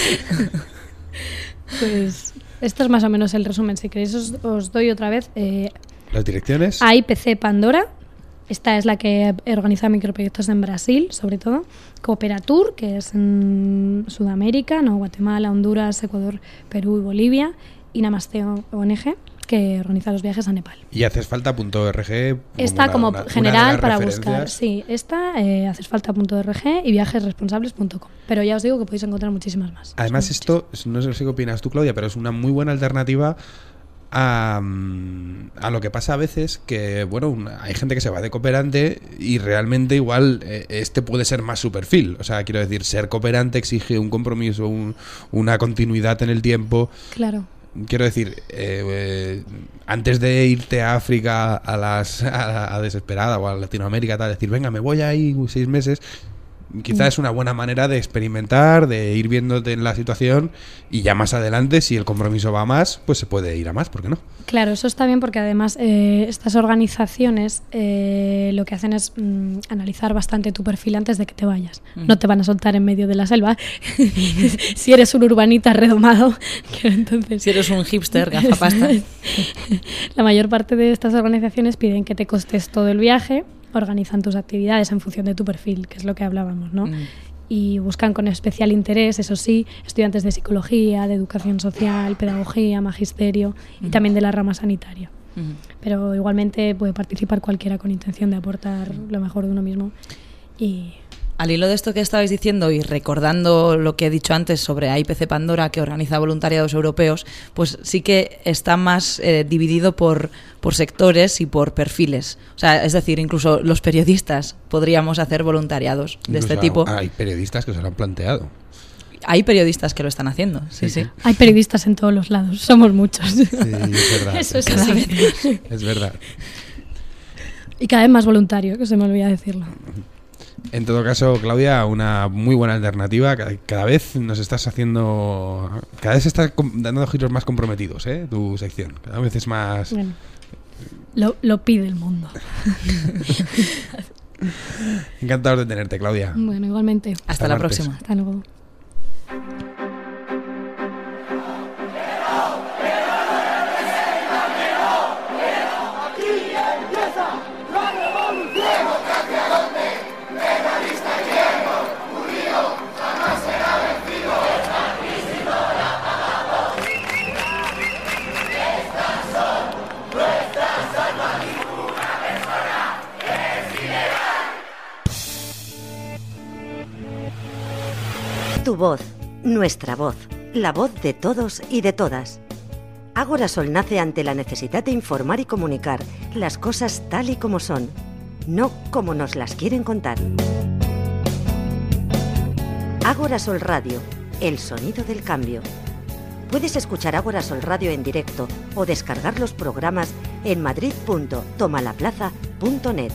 Pues esto es más o menos el resumen. Si queréis os, os doy otra vez. Eh, Las direcciones. A I P C Pandora. Esta es la que organiza microproyectos en Brasil, sobre todo. Cooperatur, que es en Sudamérica, no, Guatemala, Honduras, Ecuador, Perú y Bolivia. Y Namaste O N G, que organiza los viajes a Nepal. Y hacesfalta.org. Esta una, como una, general una para referencias. buscar. Sí, esta, eh, hacesfalta.org y viajesresponsables punto com. Pero ya os digo que podéis encontrar muchísimas más. Además, esto, no sé qué opinas tú, Claudia, pero es una muy buena alternativa a, a lo que pasa a veces, que bueno, una, hay gente que se va de cooperante y realmente igual eh, este puede ser más su perfil. O sea, quiero decir, ser cooperante exige un compromiso, un, una continuidad en el tiempo. Claro. Quiero decir, eh, eh, antes de irte a África a las a, a desesperada o a Latinoamérica, tal, decir, venga, me voy ahí seis meses, quizás mm. es una buena manera de experimentar, de ir viéndote en la situación y ya más adelante, si el compromiso va a más, pues se puede ir a más, ¿por qué no? Claro, eso está bien porque además eh, estas organizaciones eh, lo que hacen es mm, analizar bastante tu perfil antes de que te vayas. Mm. No te van a soltar en medio de la selva. Si eres un urbanita redomado, que entonces... Si eres un hipster, gafapasta. La mayor parte de estas organizaciones piden que te costes todo el viaje, organizan tus actividades en función de tu perfil, que es lo que hablábamos, ¿no? Mm. Y buscan con especial interés, eso sí, estudiantes de psicología, de educación social, pedagogía, magisterio mm. y también de la rama sanitaria. Mm. Pero igualmente puede participar cualquiera con intención de aportar lo mejor de uno mismo. Y Al hilo de esto que estabais diciendo y recordando lo que he dicho antes sobre A I P C Pandora, que organiza voluntariados europeos, pues sí que está más eh, dividido por, por sectores y por perfiles. O sea, es decir, incluso los periodistas podríamos hacer voluntariados de Incluso este tipo. Hay periodistas que se lo han planteado. Hay periodistas que lo están haciendo, sí, sí. sí. Hay periodistas en todos los lados, somos muchos. Sí, es verdad. Eso es así. Es verdad. Y cada vez más voluntario, que se me olvida decirlo. En todo caso, Claudia, una muy buena alternativa. Cada, cada vez nos estás haciendo... Cada vez estás dando giros más comprometidos, ¿eh? Tu sección. Cada vez es más... Bueno, lo, lo pide el mundo. Encantado de tenerte, Claudia. Bueno, igualmente. Hasta, Hasta la martes. próxima. Hasta luego. Tu voz, nuestra voz, la voz de todos y de todas. Agorasol nace ante la necesidad de informar y comunicar las cosas tal y como son, no como nos las quieren contar. Agorasol Radio, el sonido del cambio. Puedes escuchar Agorasol Radio en directo o descargar los programas en madrid punto tomalaplaza punto net.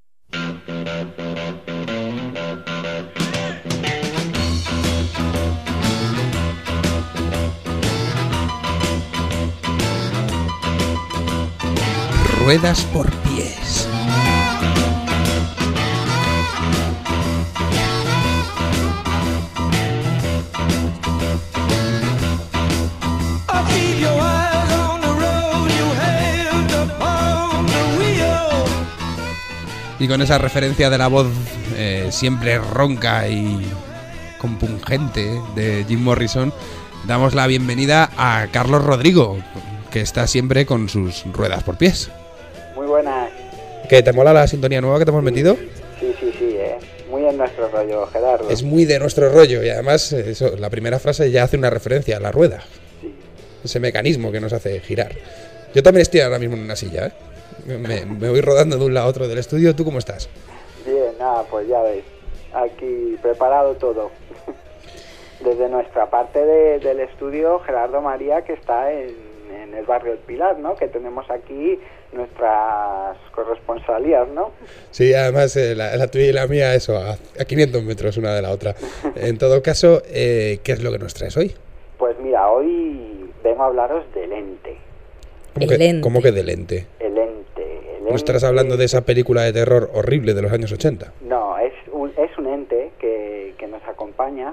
Ruedas por pies. Y con esa referencia de la voz eh, siempre ronca y compungente de Jim Morrison, damos la bienvenida a Carlos Rodrigo, que está siempre con sus ruedas por pies. Muy buenas. ¿Qué, te mola la sintonía nueva que te hemos metido? Sí, sí, sí, eh. Muy en nuestro rollo, Gerardo. Es muy de nuestro rollo y además eso, la primera frase ya hace una referencia a la rueda. Sí. Ese mecanismo que nos hace girar. Yo también estoy ahora mismo en una silla, ¿eh? Me, me voy rodando de un lado a otro del estudio. ¿Tú cómo estás? Bien, nada, pues ya ves. Aquí preparado todo. Desde nuestra parte de, del estudio, Gerardo María, que está en, en el barrio del Pilar, ¿no? Que tenemos aquí nuestras corresponsalías, ¿no? Sí, además eh, la, la tuya y la mía, eso, a, a quinientos metros una de la otra. En todo caso, eh, ¿qué es lo que nos traes hoy? Pues mira, hoy vengo a hablaros del ente. ¿Cómo, que, ente. ¿Cómo que del ente? El ente. El ¿No estarás hablando de esa película de terror horrible de los años ochenta? No, es un, es un ente que, que nos acompaña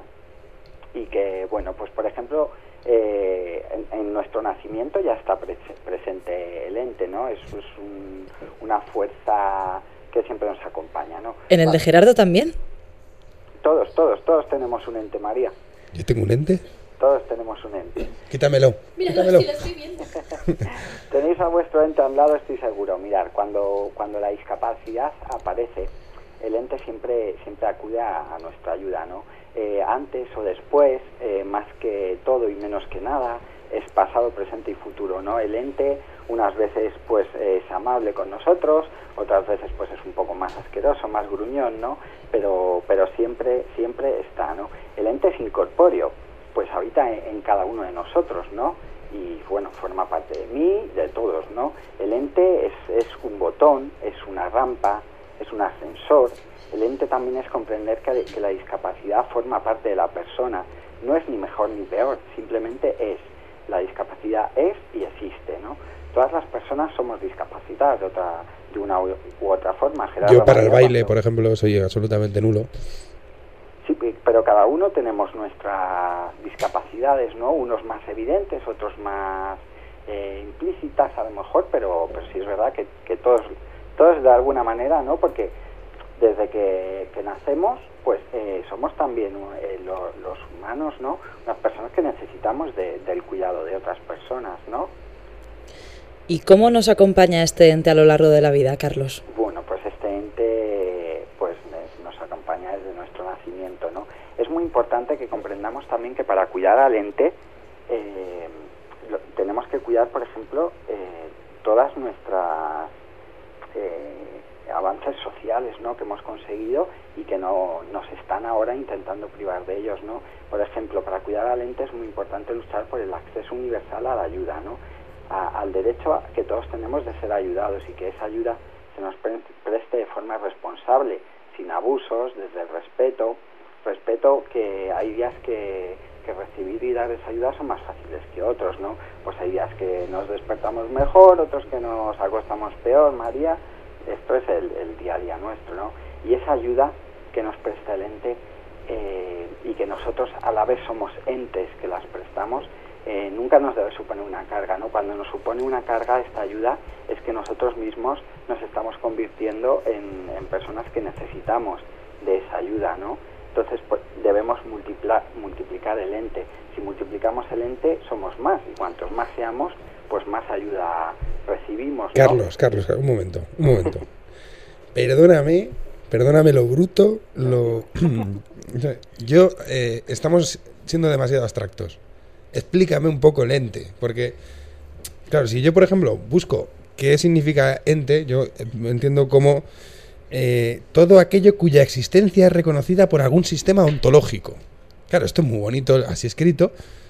y que, bueno, pues por ejemplo, eh, en, en nuestro nacimiento ya está pre presente el ente, ¿no? Es, es un, una fuerza que siempre nos acompaña, ¿no? ¿En el de Gerardo también? Todos, todos, todos tenemos un ente, María. ¿Yo tengo un ente? Todos tenemos un ente. Quítamelo. Mira, quítamelo. Si lo estoy viendo. Tenéis a vuestro ente al lado, estoy seguro. Mirad, cuando, cuando la discapacidad aparece, el ente siempre, siempre acude a, a nuestra ayuda, ¿no? Eh, antes o después, eh, más que todo y menos que nada, es pasado, presente y futuro, ¿no? El ente unas veces pues es amable con nosotros, otras veces pues es un poco más asqueroso, más gruñón, ¿no? Pero, pero siempre, siempre está, ¿no? El ente es incorpóreo, pues habita en, en cada uno de nosotros, ¿no? Y bueno, forma parte de mí, de todos, ¿no? El ente es, es un botón, es una rampa, es un ascensor. El ente también es comprender que, que la discapacidad forma parte de la persona. No es ni mejor ni peor, simplemente es. La discapacidad es y existe, ¿no? Todas las personas somos discapacitadas de otra, de una u, u otra forma. Gerardo Yo para María, el baile, cuando... por ejemplo, soy absolutamente nulo. Sí, pero cada uno tenemos nuestras discapacidades, ¿no? Unos más evidentes, otros más eh, implícitas a lo mejor, pero, pero sí es verdad que, que todos, todos de alguna manera, ¿no? Porque desde que, que nacemos, pues eh, somos también eh, lo, los humanos, ¿no? Unas personas que necesitamos de, del cuidado de otras personas, ¿no? ¿Y cómo nos acompaña este ente a lo largo de la vida, Carlos? Bueno, pues este ente pues nos acompaña desde nuestro importante que comprendamos también que para cuidar al ente eh, lo, tenemos que cuidar, por ejemplo, eh, todas nuestras eh, avances sociales, ¿no?, que hemos conseguido y que no nos están ahora intentando privar de ellos, ¿no? Por ejemplo, para cuidar al ente es muy importante luchar por el acceso universal a la ayuda, ¿no?, a, al derecho a, que todos tenemos de ser ayudados y que esa ayuda se nos pre preste de forma responsable, sin abusos, desde el respeto, respeto que hay días que, que recibir y dar esa ayuda son más fáciles que otros, ¿no? Pues hay días que nos despertamos mejor, otros que nos acostamos peor, María. Esto es el, el día a día nuestro, ¿no? Y esa ayuda que nos presta el ente eh, y que nosotros a la vez somos entes que las prestamos, eh, nunca nos debe suponer una carga, ¿no? Cuando nos supone una carga esta ayuda es que nosotros mismos nos estamos convirtiendo en, en personas que necesitamos de esa ayuda, ¿no? Entonces pues, debemos multiplicar, multiplicar el ente. Si multiplicamos el ente somos más y cuantos más seamos, pues más ayuda recibimos, ¿no? Carlos, Carlos, un momento, un momento. Perdóname, perdóname lo bruto, lo... Yo, eh, estamos siendo demasiado abstractos. Explícame un poco el ente, porque, claro, si yo, por ejemplo, busco qué significa ente, yo entiendo como eh, todo aquello cuya existencia es reconocida por algún sistema ontológico. Claro, esto es muy bonito así escrito,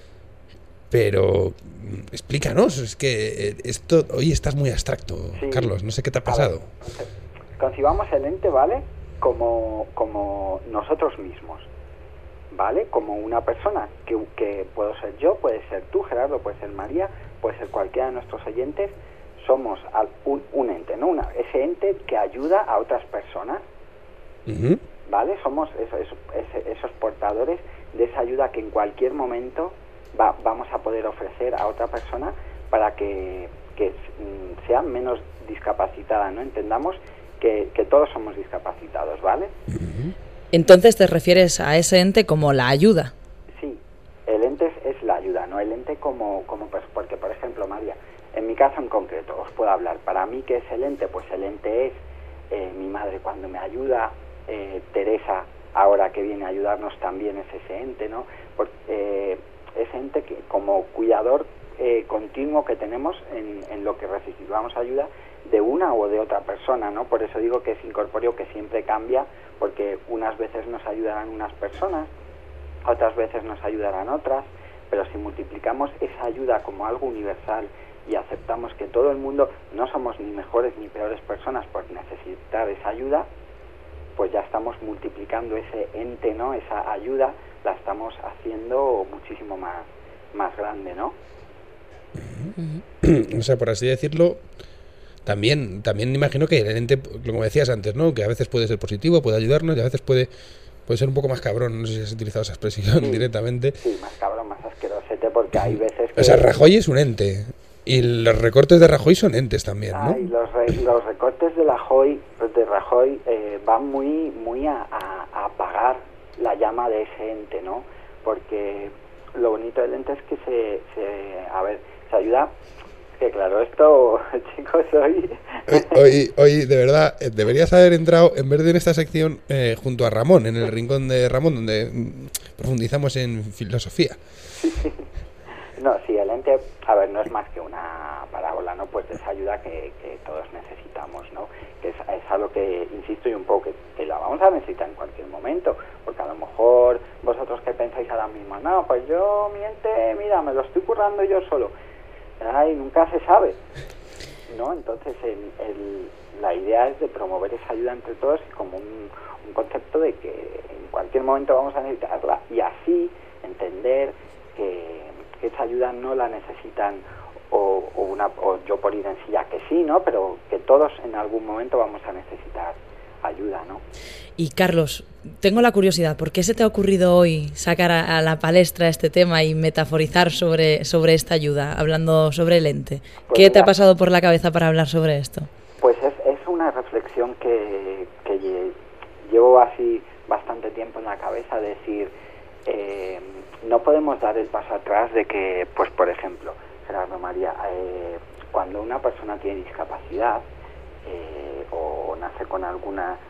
pero explícanos, es que esto hoy estás muy abstracto, sí. Carlos, no sé qué te ha pasado. Ver, concibamos el ente, ¿vale?, como, como nosotros mismos, ¿vale? Como una persona, que, que puedo ser yo, puede ser tú, Gerardo, puede ser María, puede ser cualquiera de nuestros oyentes. Somos al, un, un ente, ¿no? Una, ese ente que ayuda a otras personas, uh-huh. ¿vale? Somos eso, eso, ese, esos portadores de esa ayuda que en cualquier momento va, vamos a poder ofrecer a otra persona para que, que mm, sea menos discapacitada, ¿no? Entendamos que, que todos somos discapacitados, ¿vale? Uh-huh. Entonces te refieres a ese ente como la ayuda. Sí, el ente es, es la ayuda, ¿no? El ente como, como pues, porque, por ejemplo, María, en mi caso en concreto, os puedo hablar. Para mí, ¿qué es el ente? Pues el ente es eh, mi madre cuando me ayuda, eh, Teresa, ahora que viene a ayudarnos también es ese ente, ¿no? Porque, eh, ese ente que como cuidador eh, continuo que tenemos en, en lo que recibamos ayuda de una o de otra persona, ¿no? Por eso digo que es incorpóreo, que siempre cambia, porque unas veces nos ayudarán unas personas, otras veces nos ayudarán otras, pero si multiplicamos esa ayuda como algo universal y aceptamos que todo el mundo no somos ni mejores ni peores personas por necesitar esa ayuda, pues ya estamos multiplicando ese ente, ¿no? Esa ayuda la estamos haciendo muchísimo más, más grande, ¿no? O sea, por así decirlo, también, también imagino que el ente, como decías antes, ¿no? Que a veces puede ser positivo, puede ayudarnos y a veces puede, puede ser un poco más cabrón, no sé si has utilizado esa expresión sí, directamente. Sí, más cabrón, más asquerosete, porque hay veces que... O sea, Rajoy es un ente. Y los recortes de Rajoy son entes también, ¿no? Ay, los, re, los recortes de Rajoy, de Rajoy eh, van muy muy a, a, a apagar la llama de ese ente, ¿no? Porque lo bonito del ente es que se, se a ver, se ayuda, que claro, esto, chicos, hoy... Hoy, hoy, hoy de verdad, deberías haber entrado, en vez de en esta sección, eh, junto a Ramón, en el rincón de Ramón, donde mm, profundizamos en filosofía. No, sí, el ente, a ver, no es más que una parábola, ¿no? Pues de esa ayuda que, que todos necesitamos, ¿no? Que es, es algo que, insisto, y un poco que, que la vamos a necesitar en cualquier momento, porque a lo mejor vosotros que pensáis ahora mismo, no, pues yo, mi ente, mira, me lo estoy currando yo solo. Ay, nunca se sabe, ¿no? Entonces, el, el, la idea es de promover esa ayuda entre todos y como un, un concepto de que en cualquier momento vamos a necesitarla y así entender que... que esa ayuda no la necesitan o, o, una, o yo por ir en sí ya que sí, ¿no? Pero que todos en algún momento vamos a necesitar ayuda, ¿no? Y Carlos, tengo la curiosidad, ¿por qué se te ha ocurrido hoy sacar a, a la palestra este tema y metaforizar sobre, sobre esta ayuda, hablando sobre el ente? Pues ¿Qué mira, te ha pasado por la cabeza para hablar sobre esto? Pues es, es una reflexión que, que llevo así bastante tiempo en la cabeza, de decir... Eh, no podemos dar el paso atrás de que, pues por ejemplo, Gerardo, María, eh, cuando una persona tiene discapacidad eh, o nace con alguna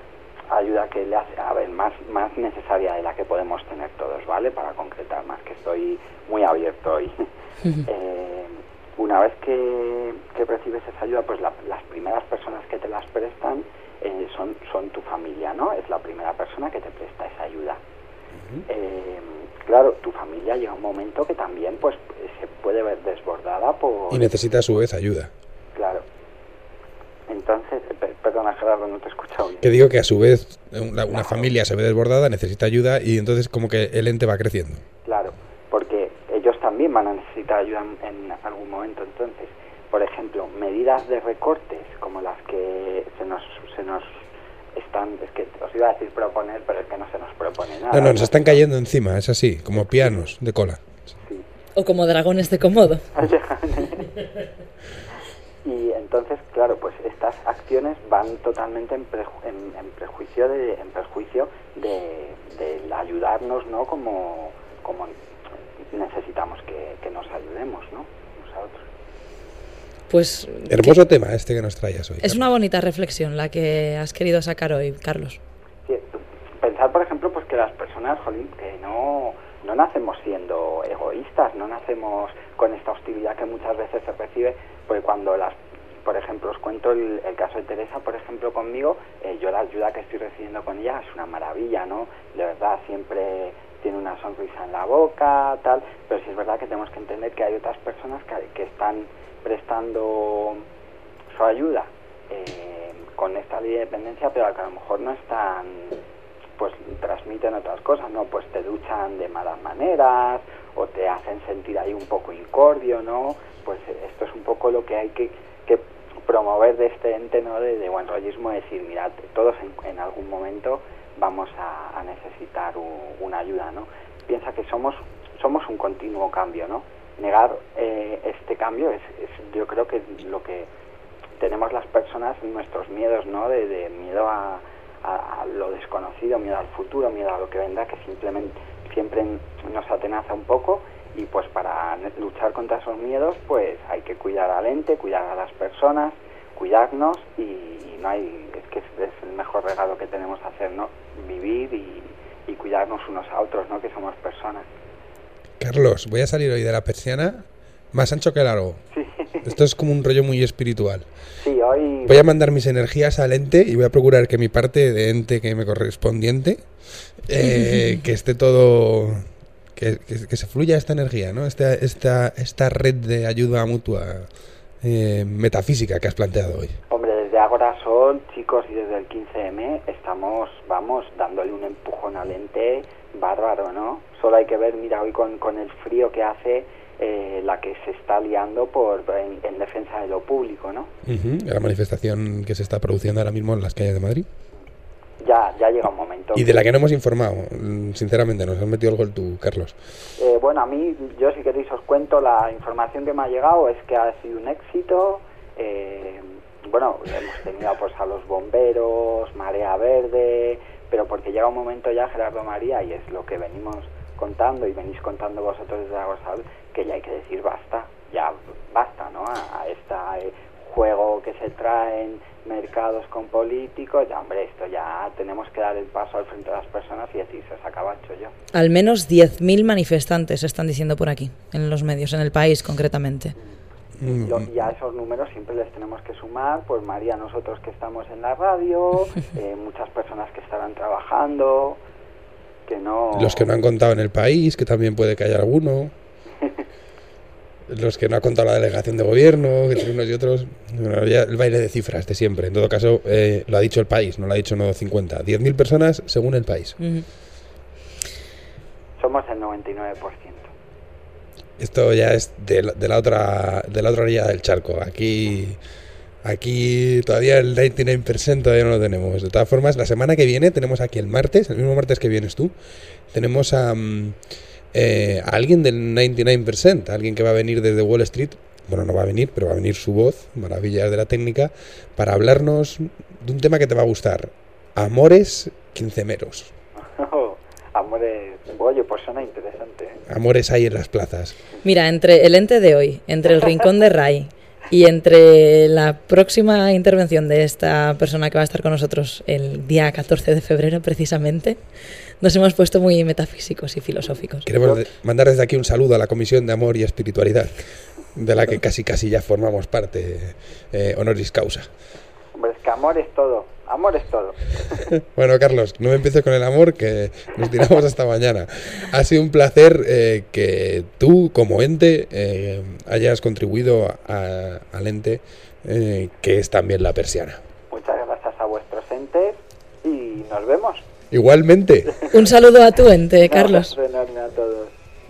ayuda que le hace, a ver, más, más necesaria de la que podemos tener todos, ¿vale? Para concretar más, que estoy muy abierto hoy. eh, una vez que, que recibes esa ayuda, pues la, las primeras personas que te las prestan eh, son, son tu familia, ¿no? Es la primera persona que te presta esa ayuda. Uh-huh. eh, claro, tu familia llega un momento que también pues se puede ver desbordada por... Y necesita a su vez ayuda. Claro. Entonces, per- perdona Gerardo, no te he escuchado bien. Que digo que a su vez una, una familia se ve desbordada, necesita ayuda y entonces como que el ente va creciendo. Claro, porque ellos también van a necesitar ayuda en, en algún momento. Entonces, por ejemplo, medidas de recortes como las que se nos se nos están, es que os iba a decir proponer, pero es que no se nos propone nada. No, no, nos están cayendo encima, es así, como pianos de cola. Sí. O como dragones de Komodo. Y entonces, claro, pues estas acciones van totalmente en, preju- en, en prejuicio de en perjuicio de, de ayudarnos, ¿no? Como, como necesitamos que, que nos ayudemos, ¿no? Unos a otros. Pues hermoso que, tema este que nos traías hoy. Es Carlos. una bonita reflexión la que has querido sacar hoy, Carlos. Sí, pensar, por ejemplo, pues que las personas, jolín, que no, no nacemos siendo egoístas, no nacemos con esta hostilidad que muchas veces se recibe, porque cuando las, por ejemplo, os cuento el, el caso de Teresa, por ejemplo, conmigo, eh, yo la ayuda que estoy recibiendo con ella es una maravilla, ¿no? De verdad, siempre tiene una sonrisa en la boca, tal, pero sí es verdad que tenemos que entender que hay otras personas que, que están prestando su ayuda eh, con esta ley de dependencia, pero que a lo mejor no están, pues transmiten otras cosas, ¿no? Pues te duchan de malas maneras o te hacen sentir ahí un poco incordio, ¿no? Pues esto es un poco lo que hay que, que promover de este ente, ¿no? De, de buen rollismo, decir, mirad, todos en, en algún momento vamos a, a necesitar un, una ayuda, ¿no? Piensa que somos somos un continuo cambio, ¿no? Negar eh, este cambio es, es, yo creo que lo que tenemos las personas, nuestros miedos, ¿no? De, de miedo a, a, a lo desconocido, miedo al futuro, miedo a lo que vendrá, que simplemente siempre nos atenaza un poco, y pues para luchar contra esos miedos pues hay que cuidar al ente, cuidar a las personas, cuidarnos, y, y no hay, es que es, es el mejor regalo que tenemos a hacer, ¿no? Vivir y, y cuidarnos unos a otros, ¿no? Que somos personas. Carlos, voy a salir hoy de la persiana más ancho que largo. Sí. Esto es como un rollo muy espiritual. Sí, hoy... Voy a mandar mis energías al ente y voy a procurar que mi parte de ente que me correspondiente, eh, que esté todo... Que, que, que se fluya esta energía, ¿no? Esta, esta, esta red de ayuda mutua eh, metafísica que has planteado hoy. Hombre, desde Ágora Sol, chicos, y desde el quince eme estamos, vamos, dándole un empujón al ente bárbaro, ¿no? Solo hay que ver, mira, hoy con, con el frío que hace, eh, la que se está liando por en, en defensa de lo público, ¿no? Uh-huh. La manifestación que se está produciendo ahora mismo en las calles de Madrid. Ya, ya llega un momento. Y de la que no hemos informado, sinceramente, nos has metido el gol tú, Carlos. Eh, bueno, a mí, yo si queréis os cuento, la información que me ha llegado es que ha sido un éxito. Eh, bueno, hemos tenido pues a los bomberos, Marea Verde, pero porque llega un momento ya, Gerardo, María, y es lo que venimos contando y venís contando vosotros desde Agosal, que ya hay que decir basta, ya basta, ¿no? A, a este juego que se traen mercados con políticos, ya hombre, esto ya tenemos que dar el paso al frente de las personas y decir, se acaba el chollo. Al menos diez mil manifestantes están diciendo por aquí, en los medios, en el país concretamente. Y, lo, y a esos números siempre les tenemos que sumar, pues María, nosotros que estamos en la radio, eh, muchas personas que estarán trabajando, que no... Los que no han contado en el país, que también puede que haya alguno. Los que no ha contado la delegación de gobierno, entre unos y otros. Bueno, ya el baile de cifras de siempre. En todo caso, eh, lo ha dicho el país, no lo ha dicho no cincuenta. diez mil personas según el país. Uh-huh. Somos el noventa y nueve por ciento. Esto ya es de la, de la otra de la otra orilla del charco. Aquí aquí todavía el noventa y nueve por ciento todavía no lo tenemos. De todas formas, la semana que viene tenemos aquí el martes, el mismo martes que vienes tú, tenemos a... Um, Eh, a alguien del noventa y nueve por ciento, alguien que va a venir desde Wall Street, bueno, no va a venir, pero va a venir su voz, maravillas de la técnica, para hablarnos de un tema que te va a gustar, amores quincemeros. Oh, amores, oye, pues suena interesante, ¿eh? Amores hay en las plazas. Mira, entre el ente de hoy, entre el rincón de Ray, Y entre la próxima intervención de esta persona que va a estar con nosotros el día catorce de febrero, precisamente, nos hemos puesto muy metafísicos y filosóficos. Queremos de- mandar desde aquí un saludo a la Comisión de Amor y Espiritualidad, de la que casi casi ya formamos parte, eh, honoris causa. Hombre, es que amor es todo. Amor es todo. Bueno, Carlos, no me empieces con el amor, que nos tiramos hasta mañana. Ha sido un placer eh, que tú, como ente, eh, hayas contribuido a- al ente, eh, que es también La Persiana. Muchas gracias a vuestros entes y nos vemos. Igualmente. Un saludo a tu ente, Carlos. Un abrazo enorme a todos.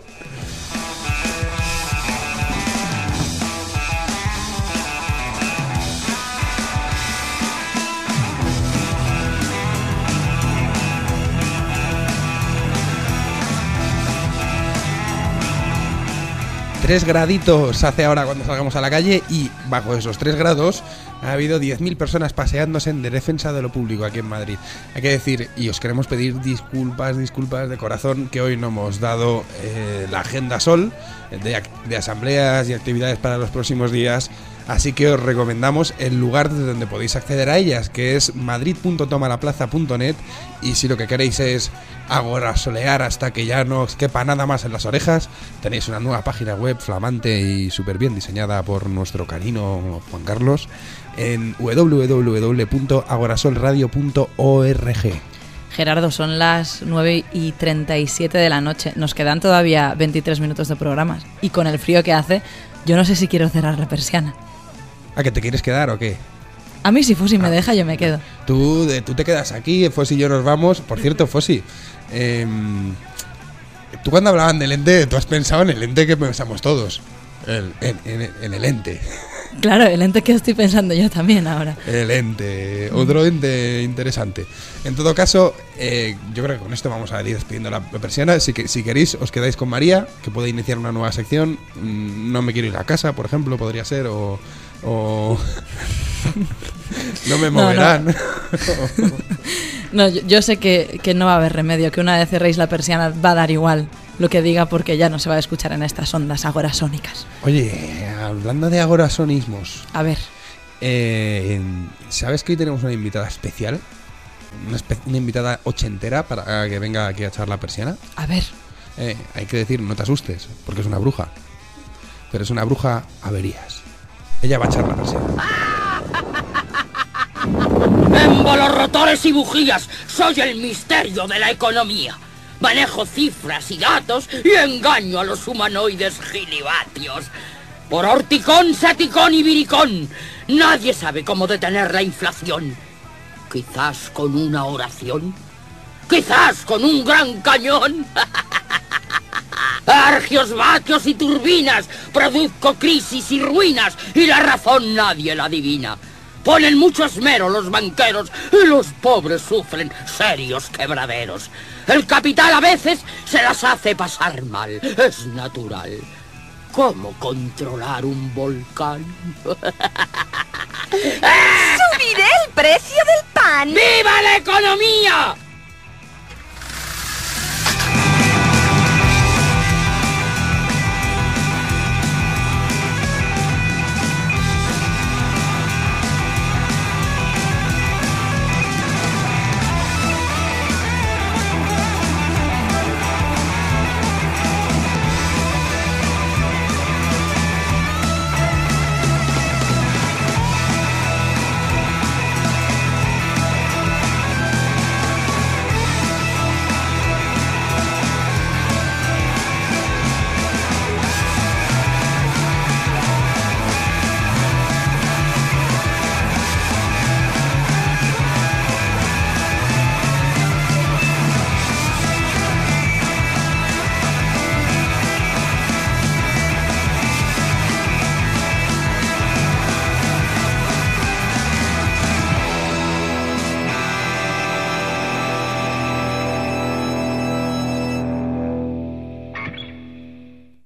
Tres graditos hace ahora cuando salgamos a la calle y bajo esos tres grados ha habido diez mil personas paseándose en defensa de lo público aquí en Madrid. Hay que decir, y os queremos pedir disculpas, disculpas de corazón, que hoy no hemos dado eh, la agenda Sol de, de asambleas y actividades para los próximos días, así que os recomendamos el lugar desde donde podéis acceder a ellas, que es madrid punto tomalaplaza punto net, y si lo que queréis es agorasolear hasta que ya no os quepa nada más en las orejas, tenéis una nueva página web flamante y súper bien diseñada por nuestro canino Juan Carlos en doble u doble u doble u punto agorasolradio punto org. Gerardo, son las nueve y treinta y siete de la noche. Nos quedan todavía veintitrés minutos de programas. Y con el frío que hace, yo no sé si quiero cerrar la persiana. ¿A que te quieres quedar o qué? A mí si Fosi me deja, yo me quedo. Tú, de, tú te quedas aquí, Fosi y yo nos vamos. Por cierto, Fosi, eh, tú cuando hablaban del ente, tú has pensado en el ente que pensamos todos. El, en, en, en el ente. Claro, el ente que estoy pensando yo también ahora. El ente, otro ente interesante. En todo caso, eh, yo creo que con esto vamos a ir despidiendo la persiana. Si, que, si queréis, os quedáis con María, que puede iniciar una nueva sección. No me quiero ir a casa, por ejemplo, podría ser, o... o no me moverán. No, no. No, yo, yo sé que, que no va a haber remedio, que una vez cerréis la persiana va a dar igual lo que diga, porque ya no se va a escuchar en estas ondas agorasónicas. Oye, hablando de agorasonismos, a ver, eh, ¿sabes que hoy tenemos una invitada especial? Una, espe- una invitada ochentera para que venga aquí a echar la persiana. A ver. Eh, hay que decir, no te asustes, porque es una bruja. Pero es una bruja averías. Ella va a echar la persiana. Émbolos, rotores y bujías, soy el misterio de la economía. Manejo cifras y datos y engaño a los humanoides gilibatios. Por horticón, saticón y viricón, nadie sabe cómo detener la inflación. Quizás con una oración, quizás con un gran cañón. Argios, vatios y turbinas, produzco crisis y ruinas y la razón nadie la adivina. Ponen mucho esmero los banqueros y los pobres sufren serios quebraderos. El capital a veces se las hace pasar mal, es natural. ¿Cómo controlar un volcán? ¡Subiré el precio del pan! ¡Viva la economía!